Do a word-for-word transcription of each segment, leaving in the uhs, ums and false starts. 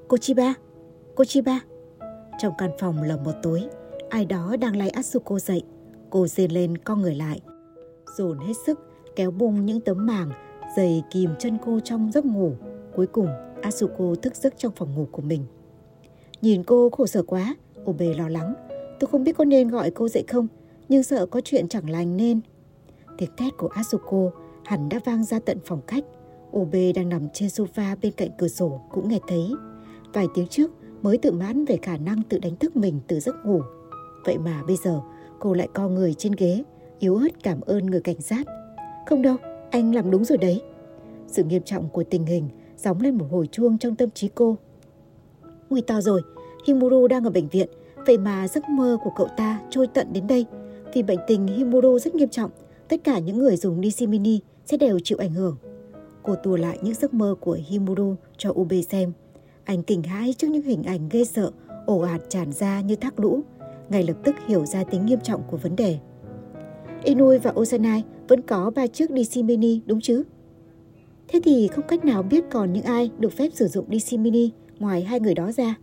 Cô Chiba, cô Chiba. Trong căn phòng lờ một tối, ai đó đang lay Asuko dậy. Cô rên lên co người lại, dồn hết sức kéo bung những tấm màng dày kìm chân cô trong giấc ngủ. Cuối cùng Asuko thức giấc trong phòng ngủ của mình. Nhìn cô khổ sở quá, Obe lo lắng. Tôi không biết có nên gọi cô dậy không, nhưng sợ có chuyện chẳng lành nên. Tiếng thét của Asuko hẳn đã vang ra tận phòng khách. Obe đang nằm trên sofa bên cạnh cửa sổ cũng nghe thấy. Vài tiếng trước mới tự mãn về khả năng tự đánh thức mình từ giấc ngủ. Vậy mà bây giờ cô lại co người trên ghế, yếu ớt cảm ơn người cảnh sát. Không đâu, anh làm đúng rồi đấy. Sự nghiêm trọng của tình hình gióng lên một hồi chuông trong tâm trí cô. Nguy to rồi, Himuro đang ở bệnh viện. Vậy mà giấc mơ của cậu ta trôi tận đến đây. Vì bệnh tình Himuro rất nghiêm trọng, tất cả những người dùng đê xê Mini sẽ đều chịu ảnh hưởng. Cô tua lại những giấc mơ của Himuro cho Obe xem. Anh kinh hãi trước những hình ảnh ghê sợ ồ ạt tràn ra như thác lũ, ngay lập tức hiểu ra tính nghiêm trọng của vấn đề. Inui và Osanai vẫn có ba chiếc đê xê Mini đúng chứ? Thế thì không cách nào biết còn những ai được phép sử dụng đê xê Mini ngoài hai người đó ra.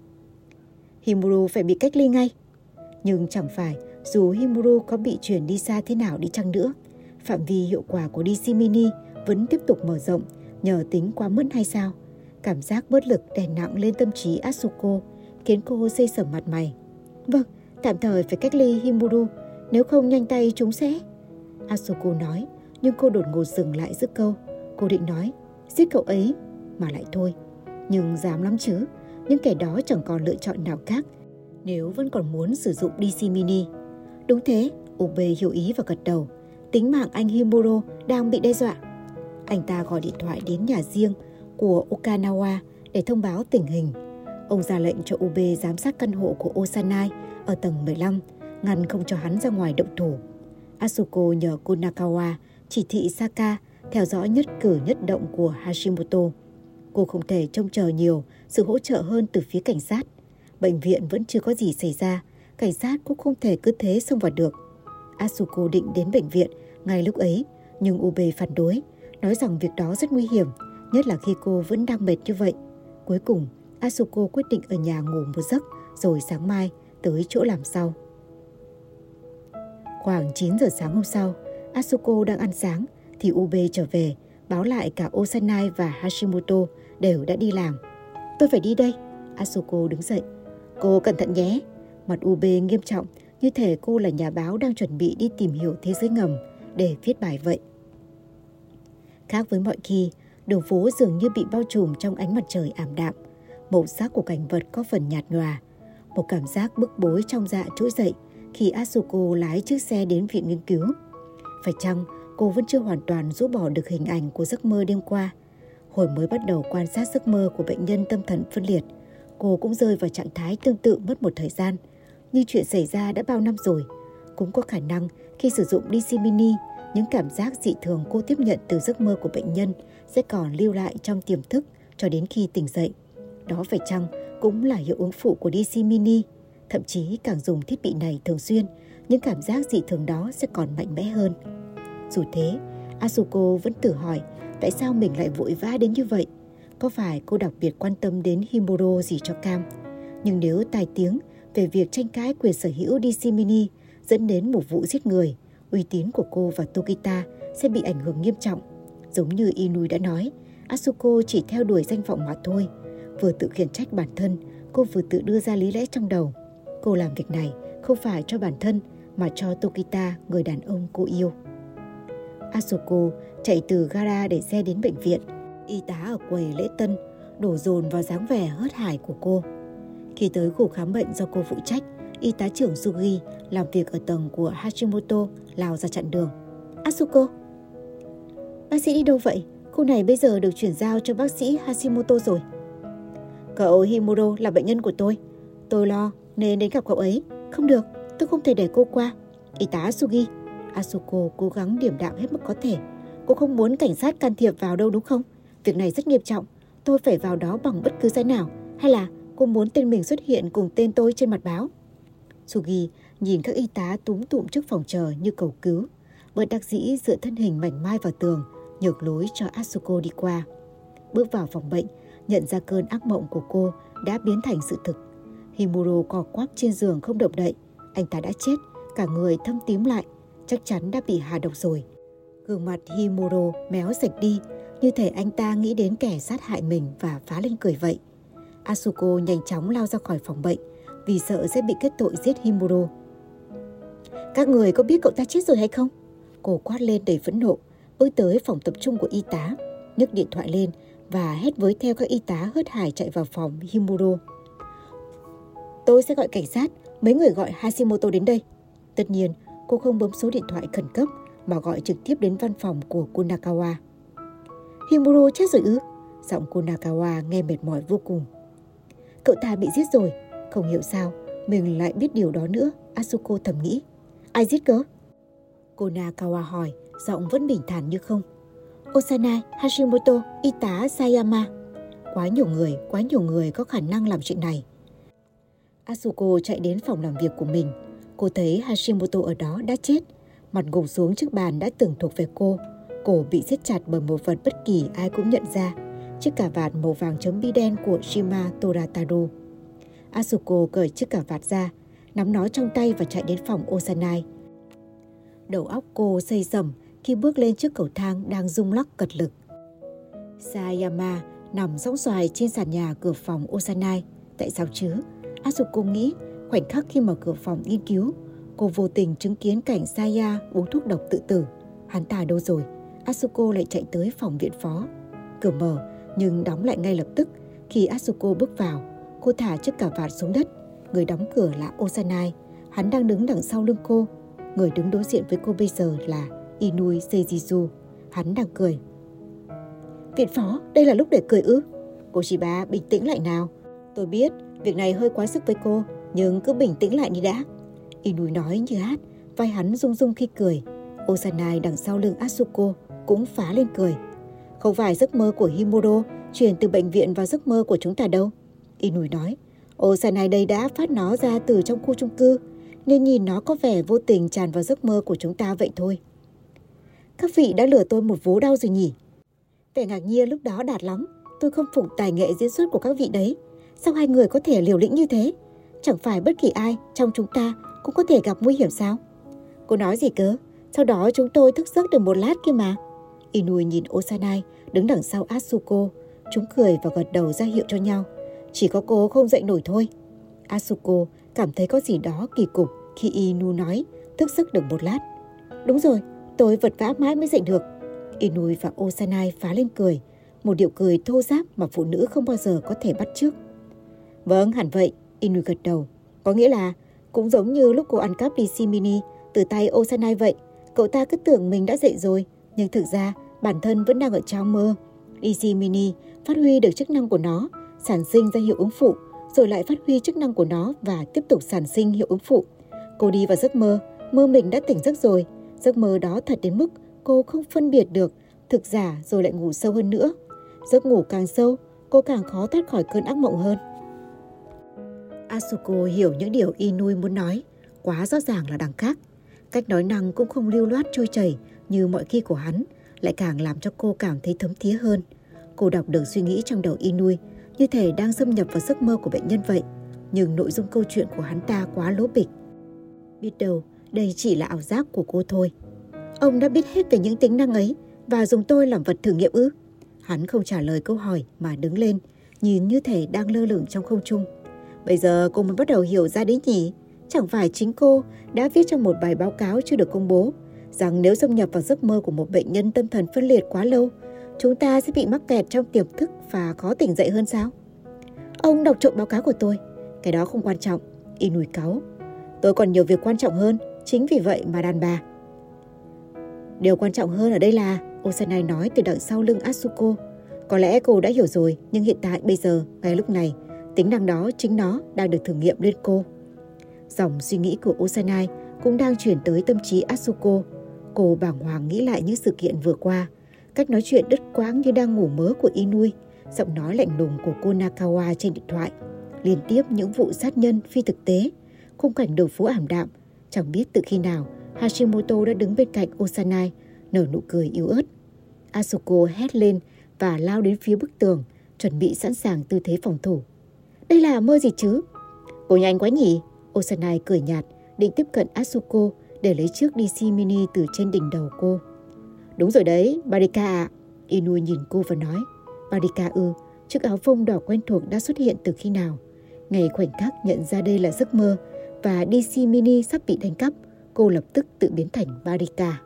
Himuro phải bị cách ly ngay. Nhưng chẳng phải dù Himuro có bị chuyển đi xa thế nào đi chăng nữa, phạm vi hiệu quả của đê xê Mini vẫn tiếp tục mở rộng nhờ tính quá mức hay sao? Cảm giác bớt lực đè nặng lên tâm trí Asuko khiến cô xây sẩm mặt mày. Vâng, tạm thời phải cách ly Himuro, nếu không nhanh tay chúng sẽ... Asuko nói, nhưng cô đột ngột dừng lại giữa câu. Cô định nói, giết cậu ấy, mà lại thôi. Nhưng dám lắm chứ, những kẻ đó chẳng còn lựa chọn nào khác nếu vẫn còn muốn sử dụng đê xê Mini. Đúng thế, Obe hiểu ý và gật đầu. Tính mạng anh Himuro đang bị đe dọa. Anh ta gọi điện thoại đến nhà riêng của Okanawa để thông báo tình hình. Ông ra lệnh cho Obe giám sát căn hộ của Osanai ở tầng mười lăm, ngăn không cho hắn ra ngoài động thủ. Asuko nhờ Konakawa chỉ thị Saka theo dõi nhất cử nhất động của Hashimoto. Cô không thể trông chờ nhiều sự hỗ trợ hơn từ phía cảnh sát. Bệnh viện vẫn chưa có gì xảy ra, cảnh sát cũng không thể cứ thế xông vào được. Asuko định đến bệnh viện ngay lúc ấy, nhưng Obe phản đối, nói rằng việc đó rất nguy hiểm, nhất là khi cô vẫn đang mệt như vậy. Cuối cùng, Asuko quyết định ở nhà ngủ một giấc rồi sáng mai tới chỗ làm sau. Khoảng chín giờ sáng hôm sau, Asuko đang ăn sáng thì Obe trở về, báo lại cả Osanai và Hashimoto đều đã đi làm. Tôi phải đi đây. Asuko đứng dậy. Cô cẩn thận nhé. Mặt Obe nghiêm trọng, như thể cô là nhà báo đang chuẩn bị đi tìm hiểu thế giới ngầm để viết bài vậy. Khác với mọi khi, đường phố dường như bị bao trùm trong ánh mặt trời ảm đạm. Màu sắc của cảnh vật có phần nhạt nhòa. Một cảm giác bức bối trong dạ trỗi dậy khi Asuko lái chiếc xe đến viện nghiên cứu. Phải chăng cô vẫn chưa hoàn toàn rũ bỏ được hình ảnh của giấc mơ đêm qua? Hồi mới bắt đầu quan sát giấc mơ của bệnh nhân tâm thần phân liệt, cô cũng rơi vào trạng thái tương tự mất một thời gian. Nhưng chuyện xảy ra đã bao năm rồi. Cũng có khả năng khi sử dụng đê xê Mini, những cảm giác dị thường cô tiếp nhận từ giấc mơ của bệnh nhân sẽ còn lưu lại trong tiềm thức cho đến khi tỉnh dậy. Đó phải chăng cũng là hiệu ứng phụ của đê xê Mini? Thậm chí càng dùng thiết bị này thường xuyên, những cảm giác dị thường đó sẽ còn mạnh mẽ hơn. Dù thế, Asuko vẫn tự hỏi tại sao mình lại vội vã đến như vậy. Có phải cô đặc biệt quan tâm đến Himuro gì cho cam? Nhưng nếu tai tiếng về việc tranh cãi quyền sở hữu đê xê Mini dẫn đến một vụ giết người, uy tín của cô và Tokita sẽ bị ảnh hưởng nghiêm trọng. Giống như Inui đã nói, Asuko chỉ theo đuổi danh vọng mà thôi. Vừa tự khiển trách bản thân, cô vừa tự đưa ra lý lẽ trong đầu. Cô làm việc này không phải cho bản thân mà cho Tokita, người đàn ông cô yêu. Asuko chạy từ gara để xe đến bệnh viện. Y tá ở quầy lễ tân đổ dồn vào dáng vẻ hớt hải của cô. Khi tới khu khám bệnh do cô phụ trách, y tá trưởng Sugi làm việc ở tầng của Hashimoto lao ra chặn đường. Asuko, bác sĩ đi đâu vậy? Khu này bây giờ được chuyển giao cho bác sĩ Hashimoto rồi. Cậu Himuro là bệnh nhân của tôi. Tôi lo nên đến gặp cậu ấy. Không được, tôi không thể để cô qua. Y tá Sugi. Asuko cố gắng điềm đạm hết mức có thể. Cô không muốn cảnh sát can thiệp vào đâu đúng không? Việc này rất nghiêm trọng. Tôi phải vào đó bằng bất cứ giá nào. Hay là cô muốn tên mình xuất hiện cùng tên tôi trên mặt báo? Sugi nhìn các y tá túm tụm trước phòng chờ như cầu cứu. Bất đắc dĩ dựa thân hình mảnh mai vào tường, nhường lối cho Asuko đi qua. Bước vào phòng bệnh, nhận ra cơn ác mộng của cô đã biến thành sự thực. Himuro co quắp trên giường không động đậy. Anh ta đã chết, cả người thâm tím lại, chắc chắn đã bị hạ độc rồi. Gương mặt Himuro méo sạch đi, như thể anh ta nghĩ đến kẻ sát hại mình và phá lên cười vậy. Asuko nhanh chóng lao ra khỏi phòng bệnh vì sợ sẽ bị kết tội giết Himuro. Các người có biết cậu ta chết rồi hay không? Cô quát lên đầy phẫn nộ, bước tới phòng tập trung của y tá, nhấc điện thoại lên và hét với theo các y tá hớt hải chạy vào phòng Himuro. Tôi sẽ gọi cảnh sát, mấy người gọi Hashimoto đến đây. Tất nhiên, cô không bấm số điện thoại khẩn cấp mà gọi trực tiếp đến văn phòng của Konakawa. Himuro chết rồi ư? Giọng Konakawa nghe mệt mỏi vô cùng. Cậu ta bị giết rồi. Không hiểu sao mình lại biết điều đó nữa, Asuko thầm nghĩ. Ai giết cơ? Konakawa hỏi, giọng vẫn bình thản như không. Osanai, Hashimoto, y tá Sayama. Quá nhiều người, quá nhiều người có khả năng làm chuyện này. Asuko chạy đến phòng làm việc của mình. Cô thấy Hashimoto ở đó đã chết. Mặt gục xuống trước bàn đã từng thuộc về cô. Cổ bị siết chặt bởi một vật bất kỳ ai cũng nhận ra. Chiếc cà vạt màu vàng chấm bi đen của Shima Torataro. Asuko cởi chiếc cà vạt ra, nắm nó trong tay và chạy đến phòng Osanai. Đầu óc cô xây sẩm khi bước lên chiếc cầu thang đang rung lắc cật lực. Sayama nằm sõng xoài trên sàn nhà cửa phòng Osanai. Tại sao chứ? Asuko nghĩ khoảnh khắc khi mở cửa phòng nghiên cứu, cô vô tình chứng kiến cảnh Saya uống thuốc độc tự tử. Hắn ta đâu rồi? Asuko lại chạy tới phòng viện phó. Cửa mở nhưng đóng lại ngay lập tức. Khi Asuko bước vào, cô thả chiếc cà vạt xuống đất. Người đóng cửa là Osanai. Hắn đang đứng đằng sau lưng cô. Người đứng đối diện với cô bây giờ là Inui Seijizu. Hắn đang cười. Viện phó, đây là lúc để cười ư? Cô Chiba, bình tĩnh lại nào. Tôi biết việc này hơi quá sức với cô, nhưng cứ bình tĩnh lại đi đã. Inui nói như hát, vai hắn rung rung khi cười. Osanai đằng sau lưng Asuko cũng phá lên cười. Không phải giấc mơ của Himuro chuyển từ bệnh viện vào giấc mơ của chúng ta đâu. Inui nói. Osanai đây đã phát nó ra từ trong khu chung cư, nên nhìn nó có vẻ vô tình tràn vào giấc mơ của chúng ta vậy thôi. Các vị đã lừa tôi một vố đau rồi nhỉ? Vẻ ngạc nhiên lúc đó đạt lắm. Tôi không phục tài nghệ diễn xuất của các vị đấy. Sao hai người có thể liều lĩnh như thế? Chẳng phải bất kỳ ai trong chúng ta cũng có thể gặp nguy hiểm sao? Cô nói gì cơ? Sau đó chúng tôi thức giấc được một lát kia mà. Inui nhìn Osanai đứng đằng sau Asuko. Chúng cười và gật đầu ra hiệu cho nhau. Chỉ có cô không dậy nổi thôi. Asuko cảm thấy có gì đó kỳ cục khi Inu nói thức giấc được một lát. Đúng rồi, tôi vật vã mãi mới dậy được. Inui và Osanai phá lên cười. Một điệu cười thô ráp mà phụ nữ không bao giờ có thể bắt chước. Vâng, hẳn vậy. Inui gật đầu. Có nghĩa là cũng giống như lúc cô ăn cắp đê xê mini từ tay Osanai vậy. Cậu ta cứ tưởng mình đã dậy rồi, nhưng thực ra bản thân vẫn đang ở trong mơ. đê xê mini phát huy được chức năng của nó, sản sinh ra hiệu ứng phụ, rồi lại phát huy chức năng của nó và tiếp tục sản sinh hiệu ứng phụ. Cô đi vào giấc mơ, mơ mình đã tỉnh giấc rồi. Giấc mơ đó thật đến mức cô không phân biệt được thực giả, rồi lại ngủ sâu hơn nữa. Giấc ngủ càng sâu, cô càng khó thoát khỏi cơn ác mộng hơn. Asuko hiểu những điều Inui muốn nói, quá rõ ràng là đằng khác. Cách nói năng cũng không lưu loát trôi chảy như mọi khi của hắn, lại càng làm cho cô cảm thấy thấm thía hơn. Cô đọc được suy nghĩ trong đầu Inui, như thể đang xâm nhập vào giấc mơ của bệnh nhân vậy. Nhưng nội dung câu chuyện của hắn ta quá lố bịch. Biết đâu đây chỉ là ảo giác của cô thôi. Ông đã biết hết về những tính năng ấy và dùng tôi làm vật thử nghiệm ư? Hắn không trả lời câu hỏi mà đứng lên, nhìn như thể đang lơ lửng trong không trung. Bây giờ cô mới bắt đầu hiểu ra đấy nhỉ? Chẳng phải chính cô đã viết trong một bài báo cáo chưa được công bố rằng nếu xâm nhập vào giấc mơ của một bệnh nhân tâm thần phân liệt quá lâu, chúng ta sẽ bị mắc kẹt trong tiềm thức và khó tỉnh dậy hơn sao? Ông đọc trộm báo cáo của tôi. Cái đó không quan trọng. Inui cáu. Tôi còn nhiều việc quan trọng hơn, chính vì vậy mà đàn bà. Điều quan trọng hơn ở đây là, Osanai nói từ đằng sau lưng Asuko. Có lẽ cô đã hiểu rồi, nhưng hiện tại bây giờ, ngay lúc này, tính năng đó chính nó đang được thử nghiệm lên cô. Dòng suy nghĩ của Osanai cũng đang chuyển tới tâm trí Asuko. Cô bàng hoàng nghĩ lại những sự kiện vừa qua. Cách nói chuyện đứt quãng như đang ngủ mớ của Inui, giọng nói lạnh lùng của Konakawa trên điện thoại, liên tiếp những vụ sát nhân phi thực tế, khung cảnh đường phố ảm đạm. Chẳng biết từ khi nào Hashimoto đã đứng bên cạnh Osanai, nở nụ cười yếu ớt. Asuko hét lên và lao đến phía bức tường, chuẩn bị sẵn sàng tư thế phòng thủ. Đây là mơ gì chứ? Cô nhanh quá nhỉ? Osanai cười nhạt, định tiếp cận Asuko để lấy chiếc đê xê mini từ trên đỉnh đầu cô. Đúng rồi đấy, Barika ạ. Inoue nhìn cô và nói. Barika ư, chiếc áo phông đỏ quen thuộc đã xuất hiện từ khi nào? Ngay khoảnh khắc nhận ra đây là giấc mơ và đê xê mini sắp bị đánh cắp, cô lập tức tự biến thành Barika.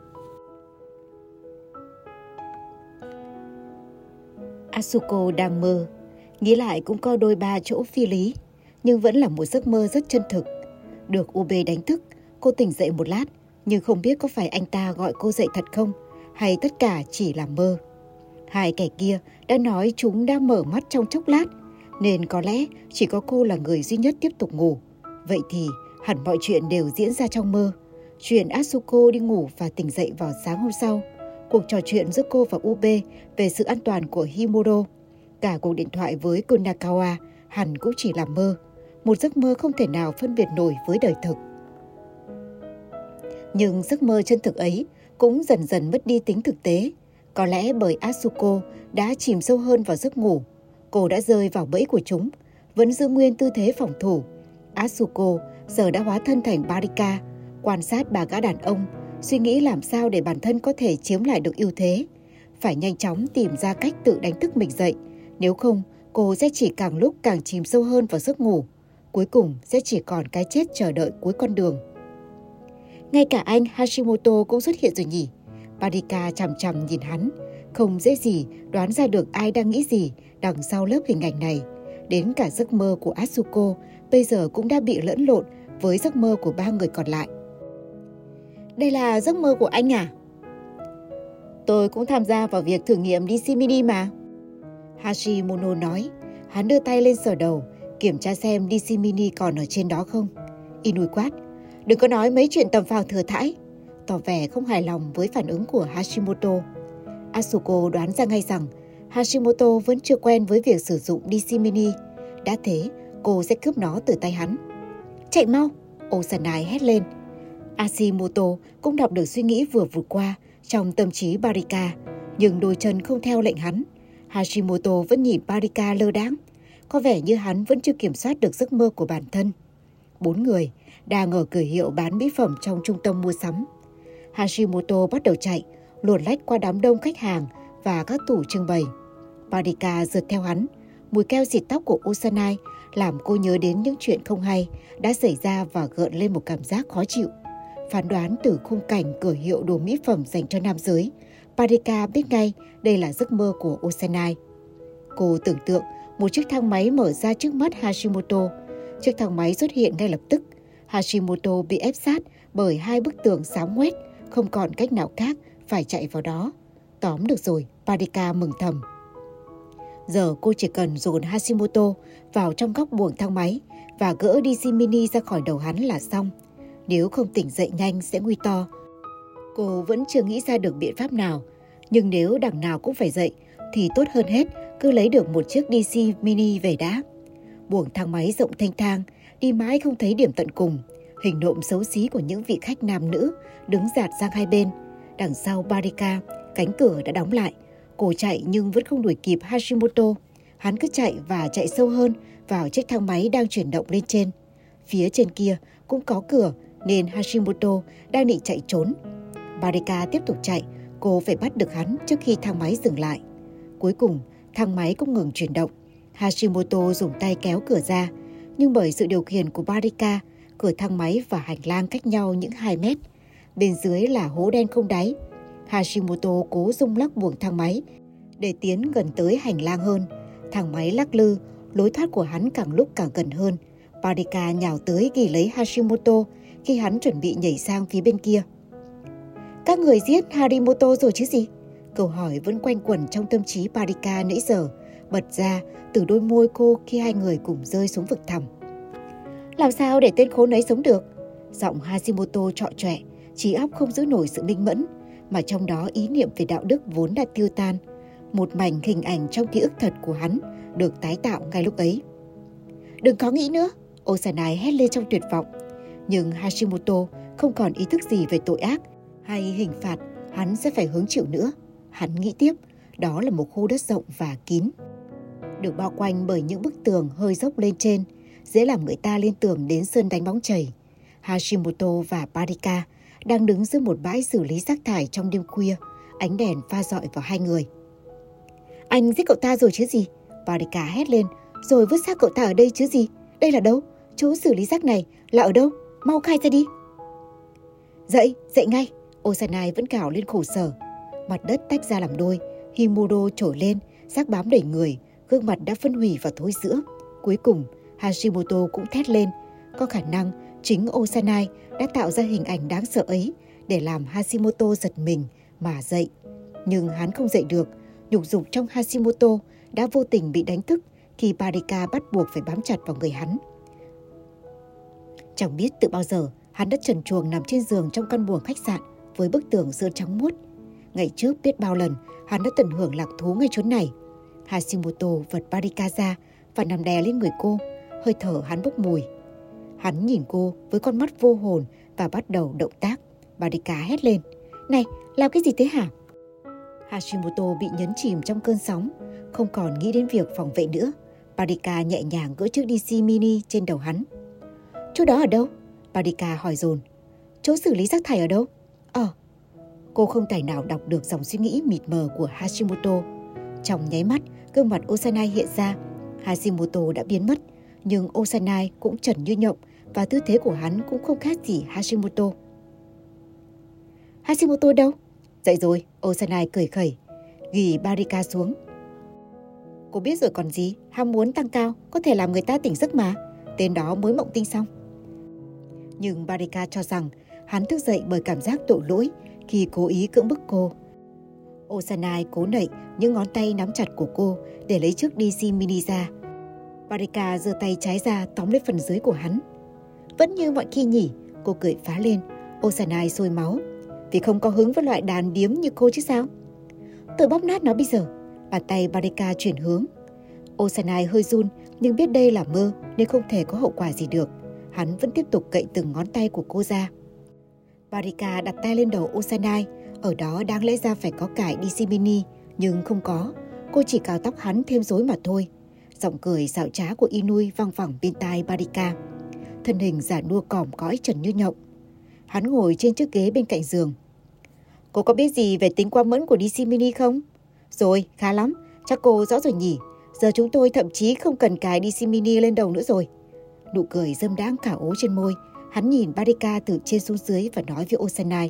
Asuko đang mơ, nghĩ lại cũng có đôi ba chỗ phi lý, nhưng vẫn là một giấc mơ rất chân thực. Được Ube đánh thức, cô tỉnh dậy một lát, nhưng không biết có phải anh ta gọi cô dậy thật không, hay tất cả chỉ là mơ. Hai kẻ kia đã nói chúng đã mở mắt trong chốc lát, nên có lẽ chỉ có cô là người duy nhất tiếp tục ngủ. Vậy thì hẳn mọi chuyện đều diễn ra trong mơ. Chuyện Asuko đi ngủ và tỉnh dậy vào sáng hôm sau, cuộc trò chuyện giữa cô và Ube về sự an toàn của Himuro, cả cuộc điện thoại với Konakawa hẳn cũng chỉ là mơ, một giấc mơ không thể nào phân biệt nổi với đời thực. Nhưng giấc mơ chân thực ấy cũng dần dần mất đi tính thực tế, có lẽ bởi Asuko đã chìm sâu hơn vào giấc ngủ. Cô đã rơi vào bẫy của chúng, vẫn giữ nguyên tư thế phòng thủ. Asuko giờ đã hóa thân thành Barika, quan sát bà gã đàn ông, suy nghĩ làm sao để bản thân có thể chiếm lại được ưu thế. Phải nhanh chóng tìm ra cách tự đánh thức mình dậy, nếu không cô sẽ chỉ càng lúc càng chìm sâu hơn vào giấc ngủ. Cuối cùng sẽ chỉ còn cái chết chờ đợi cuối con đường. Ngay cả anh Hashimoto cũng xuất hiện rồi nhỉ? Barika chằm chằm nhìn hắn, không dễ gì đoán ra được ai đang nghĩ gì đằng sau lớp hình ảnh này. Đến cả giấc mơ của Asuko bây giờ cũng đã bị lẫn lộn với giấc mơ của ba người còn lại. Đây là giấc mơ của anh à? Tôi cũng tham gia vào việc thử nghiệm đê xê mini mà. Hashimono nói, hắn đưa tay lên sờ đầu, kiểm tra xem đê xê mini còn ở trên đó không. Inoue quát, đừng có nói mấy chuyện tầm phào thừa thãi, tỏ vẻ không hài lòng với phản ứng của Hashimoto. Asuko đoán ra ngay rằng Hashimoto vẫn chưa quen với việc sử dụng đê xê mini. Đã thế, cô sẽ cướp nó từ tay hắn. Chạy mau, Osanai hét lên. Hashimoto cũng đọc được suy nghĩ vừa vụt qua trong tâm trí Barika, nhưng đôi chân không theo lệnh hắn. Hashimoto vẫn nhìn Barika lơ đãng, có vẻ như hắn vẫn chưa kiểm soát được giấc mơ của bản thân. Bốn người đang ở cửa hiệu bán mỹ phẩm trong trung tâm mua sắm. Hashimoto bắt đầu chạy, luồn lách qua đám đông khách hàng và các tủ trưng bày. Barika rượt theo hắn, mùi keo xịt tóc của Osanai làm cô nhớ đến những chuyện không hay đã xảy ra và gợn lên một cảm giác khó chịu. Phán đoán từ khung cảnh cửa hiệu đồ mỹ phẩm dành cho nam giới, Barika biết ngay đây là giấc mơ của Osanai. Cô tưởng tượng một chiếc thang máy mở ra trước mắt Hashimoto. Chiếc thang máy xuất hiện ngay lập tức. Hashimoto bị ép sát bởi hai bức tường xám ngoét, không còn cách nào khác phải chạy vào đó. Tóm được rồi, Barika mừng thầm. Giờ cô chỉ cần dồn Hashimoto vào trong góc buồng thang máy và gỡ đê xê mini ra khỏi đầu hắn là xong. Nếu không tỉnh dậy nhanh sẽ nguy to. Cô vẫn chưa nghĩ ra được biện pháp nào, nhưng nếu đằng nào cũng phải dậy thì tốt hơn hết cứ lấy được một chiếc đê xê mini về đã. Buồng thang máy rộng thênh thang, đi mãi không thấy điểm tận cùng. Hình nộm xấu xí của những vị khách nam nữ đứng dạt sang hai bên. Đằng sau Barika, cánh cửa đã đóng lại. Cô chạy nhưng vẫn không đuổi kịp Hashimoto. Hắn cứ chạy và chạy sâu hơn vào chiếc thang máy đang chuyển động lên trên. Phía trên kia cũng có cửa nên Hashimoto đang định chạy trốn. Barika tiếp tục chạy, cô phải bắt được hắn trước khi thang máy dừng lại. Cuối cùng, thang máy cũng ngừng chuyển động. Hashimoto dùng tay kéo cửa ra, nhưng bởi sự điều khiển của Barika, cửa thang máy và hành lang cách nhau những hai mét. Bên dưới là hố đen không đáy. Hashimoto cố rung lắc buồng thang máy để tiến gần tới hành lang hơn. Thang máy lắc lư, lối thoát của hắn càng lúc càng gần hơn. Barika nhào tới ghi lấy Hashimoto khi hắn chuẩn bị nhảy sang phía bên kia. Các người giết Harimoto rồi chứ gì? Câu hỏi vẫn quanh quẩn trong tâm trí Barika nãy giờ, bật ra từ đôi môi cô khi hai người cùng rơi xuống vực thẳm. Làm sao để tên khốn ấy sống được? Giọng Hashimoto trọ trọe, trí óc không giữ nổi sự minh mẫn, mà trong đó ý niệm về đạo đức vốn đã tiêu tan. Một mảnh hình ảnh trong ký ức thật của hắn được tái tạo ngay lúc ấy. Đừng có nghĩ nữa, Osanai hét lên trong tuyệt vọng. Nhưng Hashimoto không còn ý thức gì về tội ác hay hình phạt hắn sẽ phải hứng chịu nữa. Hắn nghĩ tiếp, đó là một khu đất rộng và kín. được bao quanh bởi những bức tường hơi dốc lên trên, dễ làm người ta liên tưởng đến sân đánh bóng chày. Hashimoto và Barika đang đứng giữa một bãi xử lý rác thải trong đêm khuya, ánh đèn pha rọi vào hai người. Anh giết cậu ta rồi chứ gì? Barika hét lên, rồi vứt xác cậu ta ở đây chứ gì? Đây là đâu? Chỗ xử lý rác này là ở đâu? Mau khai ra đi. Dậy, dậy ngay. Osanai vẫn gào lên khổ sở. Mặt đất tách ra làm đôi, Himuro trồi lên, rác bám đầy người, gương mặt đã phân hủy và thối rữa. Cuối cùng, Hashimoto cũng thét lên. Có khả năng chính Osanai đã tạo ra hình ảnh đáng sợ ấy để làm Hashimoto giật mình mà dậy. Nhưng hắn không dậy được, nhục dục trong Hashimoto đã vô tình bị đánh thức khi Barika bắt buộc phải bám chặt vào người hắn. Chẳng biết từ bao giờ hắn đã trần truồng nằm trên giường trong căn buồng khách sạn với bức tường sơn trắng muốt. Ngày trước biết bao lần hắn đã tận hưởng lạc thú ngay chốn này. Hashimoto vật Barika ra và nằm đè lên người cô, hơi thở hắn bốc mùi. Hắn nhìn cô với con mắt vô hồn và bắt đầu động tác. Barika hét lên, này, làm cái gì thế hả? Hashimoto bị nhấn chìm trong cơn sóng, không còn nghĩ đến việc phòng vệ nữa. Barika nhẹ nhàng gỡ chiếc đê xê mini trên đầu hắn. Chỗ đó ở đâu? Barika hỏi dồn. Chỗ xử lý rác thải ở đâu? Ờ. Cô không tài nào đọc được dòng suy nghĩ mịt mờ của Hashimoto. Trong nháy mắt, gương mặt Osanai hiện ra. Hashimoto đã biến mất, nhưng Osanai cũng trần như nhộng và tư thế của hắn cũng không khác gì Hashimoto. Hashimoto đâu? Dậy rồi, Osanai cười khẩy, ghì Barika xuống. Cô biết rồi còn gì, ham muốn tăng cao có thể làm người ta tỉnh giấc mà. Tên đó mới mộng tinh xong. Nhưng Barika cho rằng hắn thức dậy bởi cảm giác tội lỗi khi cố ý cưỡng bức cô. Osanai cố nậy những ngón tay nắm chặt của cô để lấy chiếc đê xê mini ra. Barika giơ tay trái ra tóm lấy phần dưới của hắn. Vẫn như mọi khi nhỉ, cô cười phá lên. Osanai sôi máu. Vì không có hứng với loại đàn điếm như cô chứ sao? Tôi bóp nát nó bây giờ. Bàn tay Barika chuyển hướng. Osanai hơi run nhưng biết đây là mơ nên không thể có hậu quả gì được. Hắn vẫn tiếp tục cậy từng ngón tay của cô ra. Barika đặt tay lên đầu Osanai. Ở đó đáng lẽ ra phải có cải đê xê mini, nhưng không có. Cô chỉ cào tóc hắn thêm rối mà thôi. Giọng cười xảo trá của Inui vang vẳng bên tai Barika. Thân hình già nua còm cõi trần như nhộng. Hắn ngồi trên chiếc ghế bên cạnh giường. Cô có biết gì về tính quá mẫn của đê xê mini không? Rồi, khá lắm. Chắc cô rõ rồi nhỉ. Giờ chúng tôi thậm chí không cần cài đê xê mini lên đầu nữa rồi. Nụ cười dâm đãng cả ố trên môi. Hắn nhìn Barika từ trên xuống dưới và nói với Osanai.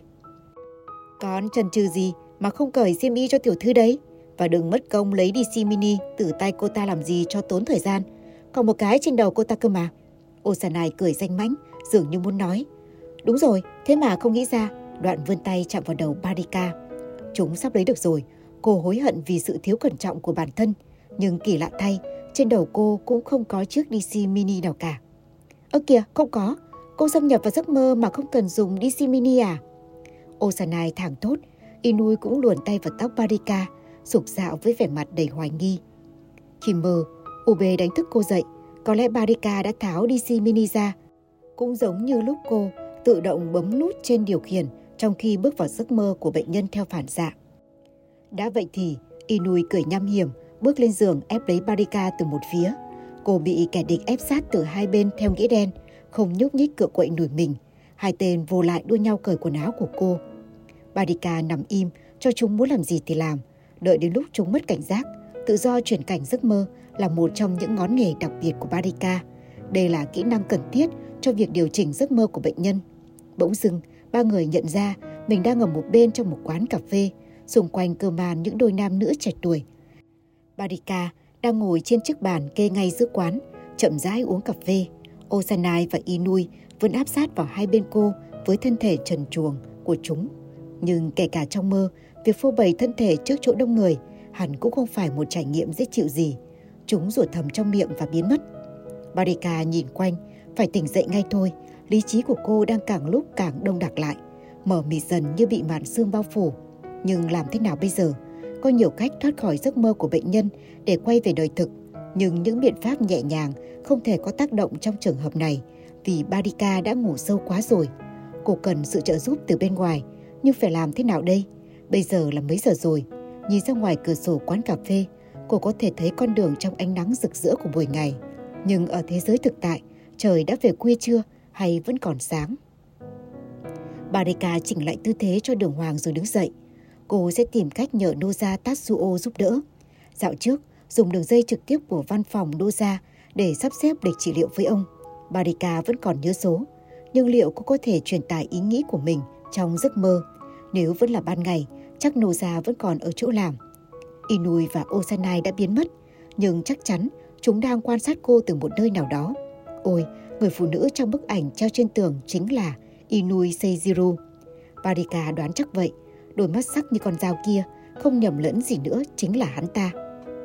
Con chần chừ gì mà không cởi xiêm y cho tiểu thư đấy? Và đừng mất công lấy đê xê mini từ tay cô ta làm gì cho tốn thời gian. Còn một cái trên đầu cô ta cơ mà. Osanai cười danh mãnh, dường như muốn nói. Đúng rồi, thế mà không nghĩ ra. Đoạn vươn tay chạm vào đầu Barika. Chúng sắp lấy được rồi. Cô hối hận vì sự thiếu cẩn trọng của bản thân. Nhưng kỳ lạ thay, trên đầu cô cũng không có chiếc đê xê mini nào cả. Ơ kìa, không có. Cô xâm nhập vào giấc mơ mà không cần dùng đê xê mini à? Osanai thảng thốt. Inui cũng luồn tay vào tóc Barika, sục sạo với vẻ mặt đầy hoài nghi. Khi mơ, Ube đánh thức cô dậy. Có lẽ Barika đã tháo đê xê mini ra. Cũng giống như lúc cô tự động bấm nút trên điều khiển trong khi bước vào giấc mơ của bệnh nhân theo phản xạ. Đã vậy thì, Inui cười nham hiểm, bước lên giường ép lấy Barika từ một phía. Cô bị kẻ địch ép sát từ hai bên theo nghĩa đen, không nhúc nhích cựa quậy nổi mình. Hai tên vô lại đua nhau cởi quần áo của cô. Barika nằm im, cho chúng muốn làm gì thì làm. Đợi đến lúc chúng mất cảnh giác, tự do chuyển cảnh giấc mơ là một trong những ngón nghề đặc biệt của Barika. Đây là kỹ năng cần thiết cho việc điều chỉnh giấc mơ của bệnh nhân. Bỗng dưng, ba người nhận ra mình đang ở một bên trong một quán cà phê, xung quanh cơ man những đôi nam nữ trẻ tuổi. Barika đang ngồi trên chiếc bàn kê ngay giữa quán, chậm rãi uống cà phê. Osanai và Inui vẫn áp sát vào hai bên cô với thân thể trần truồng của chúng. Nhưng kể cả trong mơ, việc phô bày thân thể trước chỗ đông người hẳn cũng không phải một trải nghiệm dễ chịu gì. Chúng rủa thầm trong miệng và biến mất. Barika nhìn quanh, phải tỉnh dậy ngay thôi. Lý trí của cô đang càng lúc càng đông đặc lại, mở mịt dần như bị màn sương bao phủ. Nhưng làm thế nào bây giờ? Có nhiều cách thoát khỏi giấc mơ của bệnh nhân để quay về đời thực. Nhưng những biện pháp nhẹ nhàng không thể có tác động trong trường hợp này vì Barika đã ngủ sâu quá rồi. Cô cần sự trợ giúp từ bên ngoài. Nhưng phải làm thế nào đây? Bây giờ là mấy giờ rồi? Nhìn ra ngoài cửa sổ quán cà phê, cô có thể thấy con đường trong ánh nắng rực rỡ của buổi ngày. Nhưng ở thế giới thực tại, trời đã về khuya chưa hay vẫn còn sáng? Barika chỉnh lại tư thế cho đường hoàng rồi đứng dậy. Cô sẽ tìm cách nhờ Noza Tatsuo giúp đỡ. Dạo trước, dùng đường dây trực tiếp của văn phòng Noza để sắp xếp lịch trị liệu với ông. Barika vẫn còn nhớ số, nhưng liệu cô có thể truyền tải ý nghĩ của mình trong giấc mơ? Nếu vẫn là ban ngày, chắc Noza vẫn còn ở chỗ làm. Inui và Osanai đã biến mất, nhưng chắc chắn chúng đang quan sát cô từ một nơi nào đó. Ôi, người phụ nữ trong bức ảnh treo trên tường chính là Inui Seijiro. Barika đoán chắc vậy, đôi mắt sắc như con dao kia, không nhầm lẫn gì nữa chính là hắn ta.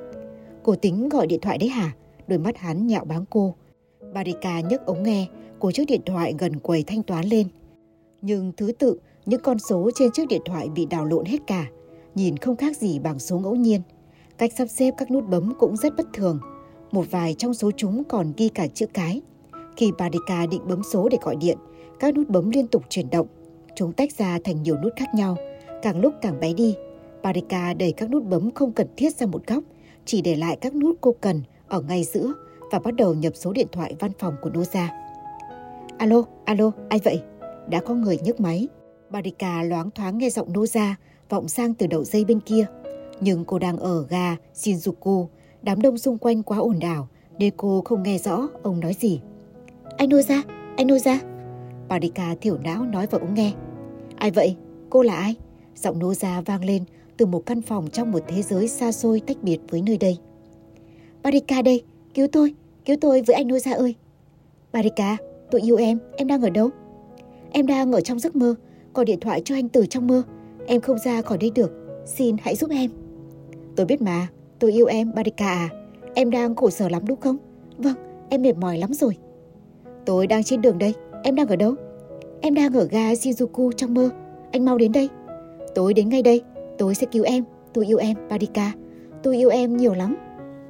Cô tính gọi điện thoại đấy hả? Đôi mắt hắn nhạo báng cô. Barika nhấc ống nghe, cô chiếc điện thoại gần quầy thanh toán lên. Nhưng thứ tự, những con số trên chiếc điện thoại bị đảo lộn hết cả, nhìn không khác gì bảng số ngẫu nhiên. Cách sắp xếp các nút bấm cũng rất bất thường. Một vài trong số chúng còn ghi cả chữ cái. Khi Barika định bấm số để gọi điện, các nút bấm liên tục chuyển động. Chúng tách ra thành nhiều nút khác nhau, càng lúc càng bé đi. Barika đẩy các nút bấm không cần thiết ra một góc, chỉ để lại các nút cô cần ở ngay giữa và bắt đầu nhập số điện thoại văn phòng của Noza. Alo, alo, ai vậy? Đã có người nhấc máy. Barika loáng thoáng nghe giọng Noza vọng sang từ đầu dây bên kia. Nhưng cô đang ở ga Shinjuku, đám đông xung quanh quá ồn ào nên cô không nghe rõ ông nói gì. Anh Noza, anh Noza. Barika thiểu não nói vào ống nghe. Ai vậy? Cô là ai? Giọng Noza vang lên từ một căn phòng trong một thế giới xa xôi tách biệt với nơi đây. Barika đây, cứu tôi, cứu tôi với anh Noza ơi. Barika, tôi yêu em, em đang ở đâu? Em đang ở trong giấc mơ, gọi điện thoại cho anh từ trong mơ. Em không ra khỏi đây được, xin hãy giúp em. Tôi biết mà, tôi yêu em Barika à. Em đang khổ sở lắm đúng không? Vâng, em mệt mỏi lắm rồi. Tôi đang trên đường đây, em đang ở đâu? Em đang ở ga Shinjuku trong mơ, anh mau đến đây. Tôi đến ngay đây, tôi sẽ cứu em, tôi yêu em Barika, tôi yêu em nhiều lắm.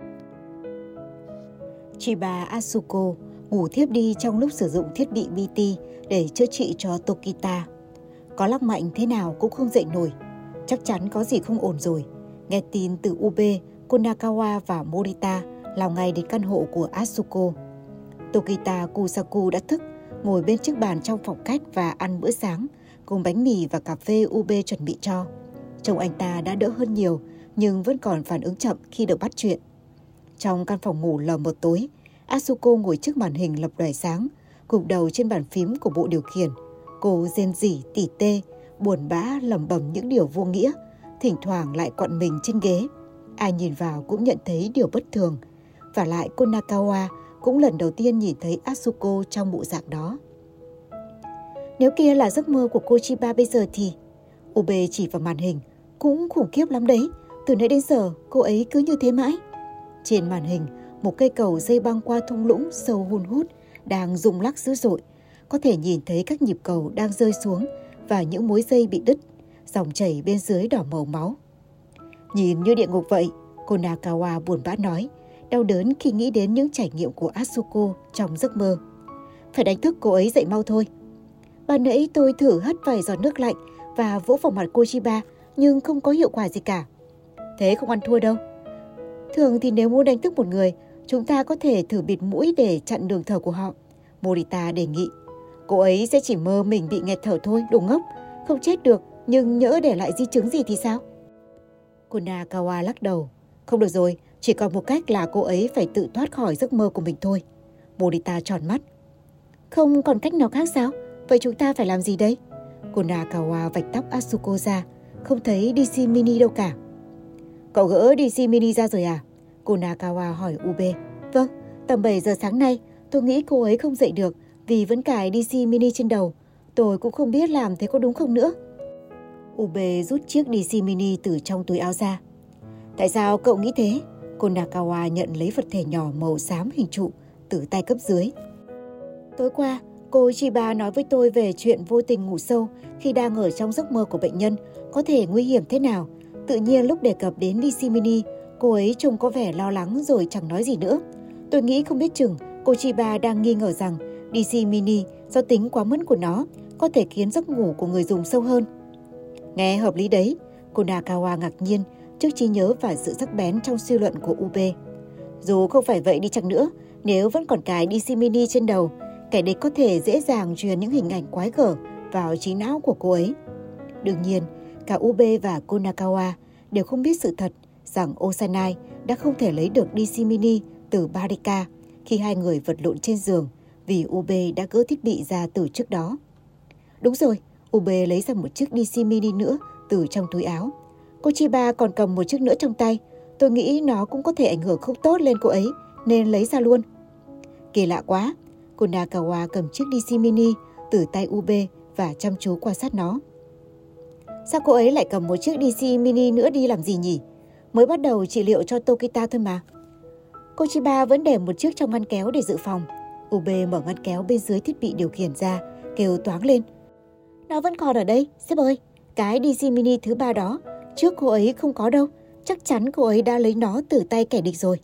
Chiba Asuko ngủ thiếp đi trong lúc sử dụng thiết bị bê tê để chữa trị cho Tokita. Có lắc mạnh thế nào cũng không dậy nổi, chắc chắn có gì không ổn rồi. Nghe tin từ Ube, Konakawa và Morita lao ngay đến căn hộ của Asuko. Tokita Kusaku đã thức, ngồi bên chiếc bàn trong phòng khách và ăn bữa sáng, cùng bánh mì và cà phê Ube chuẩn bị cho. Trông anh ta đã đỡ hơn nhiều, nhưng vẫn còn phản ứng chậm khi được bắt chuyện. Trong căn phòng ngủ lờ mờ tối, Asuko ngồi trước màn hình lập lòe sáng, gục đầu trên bàn phím của bộ điều khiển. Cô rên rỉ tỉ tê, buồn bã lẩm bẩm những điều vô nghĩa, thỉnh thoảng lại quặn mình trên ghế. Ai nhìn vào cũng nhận thấy điều bất thường. Và lại Konakawa cũng lần đầu tiên nhìn thấy Asuko trong bộ dạng đó. Nếu kia là giấc mơ của cô Chiba bây giờ thì... Ube chỉ vào màn hình, cũng khủng khiếp lắm đấy. Từ nãy đến giờ cô ấy cứ như thế mãi. Trên màn hình, một cây cầu dây băng qua thung lũng sâu hun hút đang rung lắc dữ dội. Có thể nhìn thấy các nhịp cầu đang rơi xuống và những mối dây bị đứt, dòng chảy bên dưới đỏ màu máu. Nhìn như địa ngục vậy, Konakawa buồn bã nói, đau đớn khi nghĩ đến những trải nghiệm của Asuko trong giấc mơ. Phải đánh thức cô ấy dậy mau thôi. Ban nãy tôi thử hất vài giọt nước lạnh và vỗ vào mặt cô Chiba, nhưng không có hiệu quả gì cả. Thế không ăn thua đâu. Thường thì nếu muốn đánh thức một người, chúng ta có thể thử bịt mũi để chặn đường thở của họ. Morita đề nghị. Cô ấy sẽ chỉ mơ mình bị nghẹt thở thôi, đồ ngốc. Không chết được, nhưng nhỡ để lại di chứng gì thì sao? Konakawa lắc đầu. Không được rồi, chỉ còn một cách là cô ấy phải tự thoát khỏi giấc mơ của mình thôi. Morita tròn mắt. Không còn cách nào khác sao? Vậy chúng ta phải làm gì đây? Konakawa vạch tóc Asuko ra. Không thấy đê xê mini đâu cả. Cậu gỡ đê xê mini ra rồi à? Konakawa hỏi Ube. Vâng, tầm bảy giờ sáng nay, tôi nghĩ cô ấy không dậy được vì vẫn cài đê xê mini trên đầu. Tôi cũng không biết làm thế có đúng không nữa. Ube rút chiếc đê xê mini từ trong túi áo ra. Tại sao cậu nghĩ thế? Konakawa nhận lấy vật thể nhỏ màu xám hình trụ từ tay cấp dưới. Tối qua, cô Chiba nói với tôi về chuyện vô tình ngủ sâu khi đang ở trong giấc mơ của bệnh nhân có thể nguy hiểm thế nào. Tự nhiên lúc đề cập đến đê xê mini, cô ấy trông có vẻ lo lắng rồi chẳng nói gì nữa. Tôi nghĩ không biết chừng cô Chiba đang nghi ngờ rằng đê xê mini do tính quá mất của nó có thể khiến giấc ngủ của người dùng sâu hơn. Nghe hợp lý đấy, Konakawa ngạc nhiên trước trí nhớ và sự sắc bén trong suy luận của u bê. Dù không phải vậy đi chăng nữa, nếu vẫn còn cái đê xê mini trên đầu, kẻ địch có thể dễ dàng truyền những hình ảnh quái gở vào trí não của cô ấy. Đương nhiên, cả u bê và Konakawa đều không biết sự thật rằng Osanai đã không thể lấy được đê xê mini từ Barika khi hai người vật lộn trên giường vì u bê đã gỡ thiết bị ra từ trước đó. Đúng rồi, u bê lấy ra một chiếc đê xê mini nữa từ trong túi áo. Cô Chiba còn cầm một chiếc nữa trong tay. Tôi nghĩ nó cũng có thể ảnh hưởng không tốt lên cô ấy nên lấy ra luôn. Kỳ lạ quá, Konakawa cầm chiếc đê xê mini từ tay u bê và chăm chú quan sát nó. Sao cô ấy lại cầm một chiếc đê xê mini nữa đi làm gì nhỉ? Mới bắt đầu trị liệu cho Tokita thôi mà. Cô Chiba vẫn để một chiếc trong ngăn kéo để dự phòng. u bê mở ngăn kéo bên dưới thiết bị điều khiển ra, kêu toáng lên. Nó vẫn còn ở đây, sếp ơi. Cái đê xê mini thứ ba đó, trước cô ấy không có đâu. Chắc chắn cô ấy đã lấy nó từ tay kẻ địch rồi.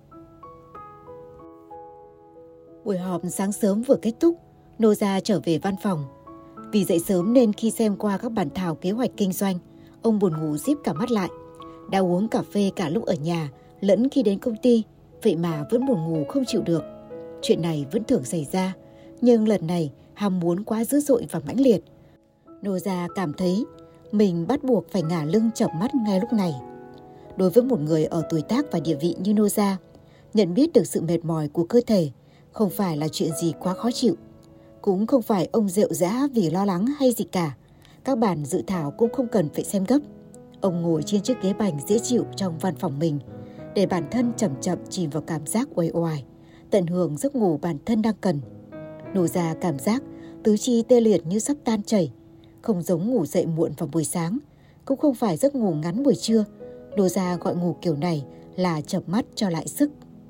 Buổi họp sáng sớm vừa kết thúc, Noza trở về văn phòng. Vì dậy sớm nên khi xem qua các bản thảo kế hoạch kinh doanh, ông buồn ngủ díp cả mắt lại. Đã uống cà phê cả lúc ở nhà lẫn khi đến công ty, vậy mà vẫn buồn ngủ không chịu được. Chuyện này vẫn thường xảy ra, nhưng lần này ham muốn quá dữ dội và mãnh liệt. Noza cảm thấy mình bắt buộc phải ngả lưng chợp mắt ngay lúc này. Đối với một người ở tuổi tác và địa vị như Noza, nhận biết được sự mệt mỏi của cơ thể không phải là chuyện gì quá khó chịu. Cũng không phải ông rệu rã vì lo lắng hay gì cả. Các bản dự thảo cũng không cần phải xem gấp. Ông ngồi trên chiếc ghế bành dễ chịu trong văn phòng mình, để bản thân chậm chậm chìm vào cảm giác uể oải, tận hưởng giấc ngủ bản thân đang cần. Nổ ra cảm giác tứ chi tê liệt như sắp tan chảy, không giống ngủ dậy muộn vào buổi sáng, cũng không phải giấc ngủ ngắn buổi trưa. Nổ ra gọi ngủ kiểu này là chợp mắt cho lại sức.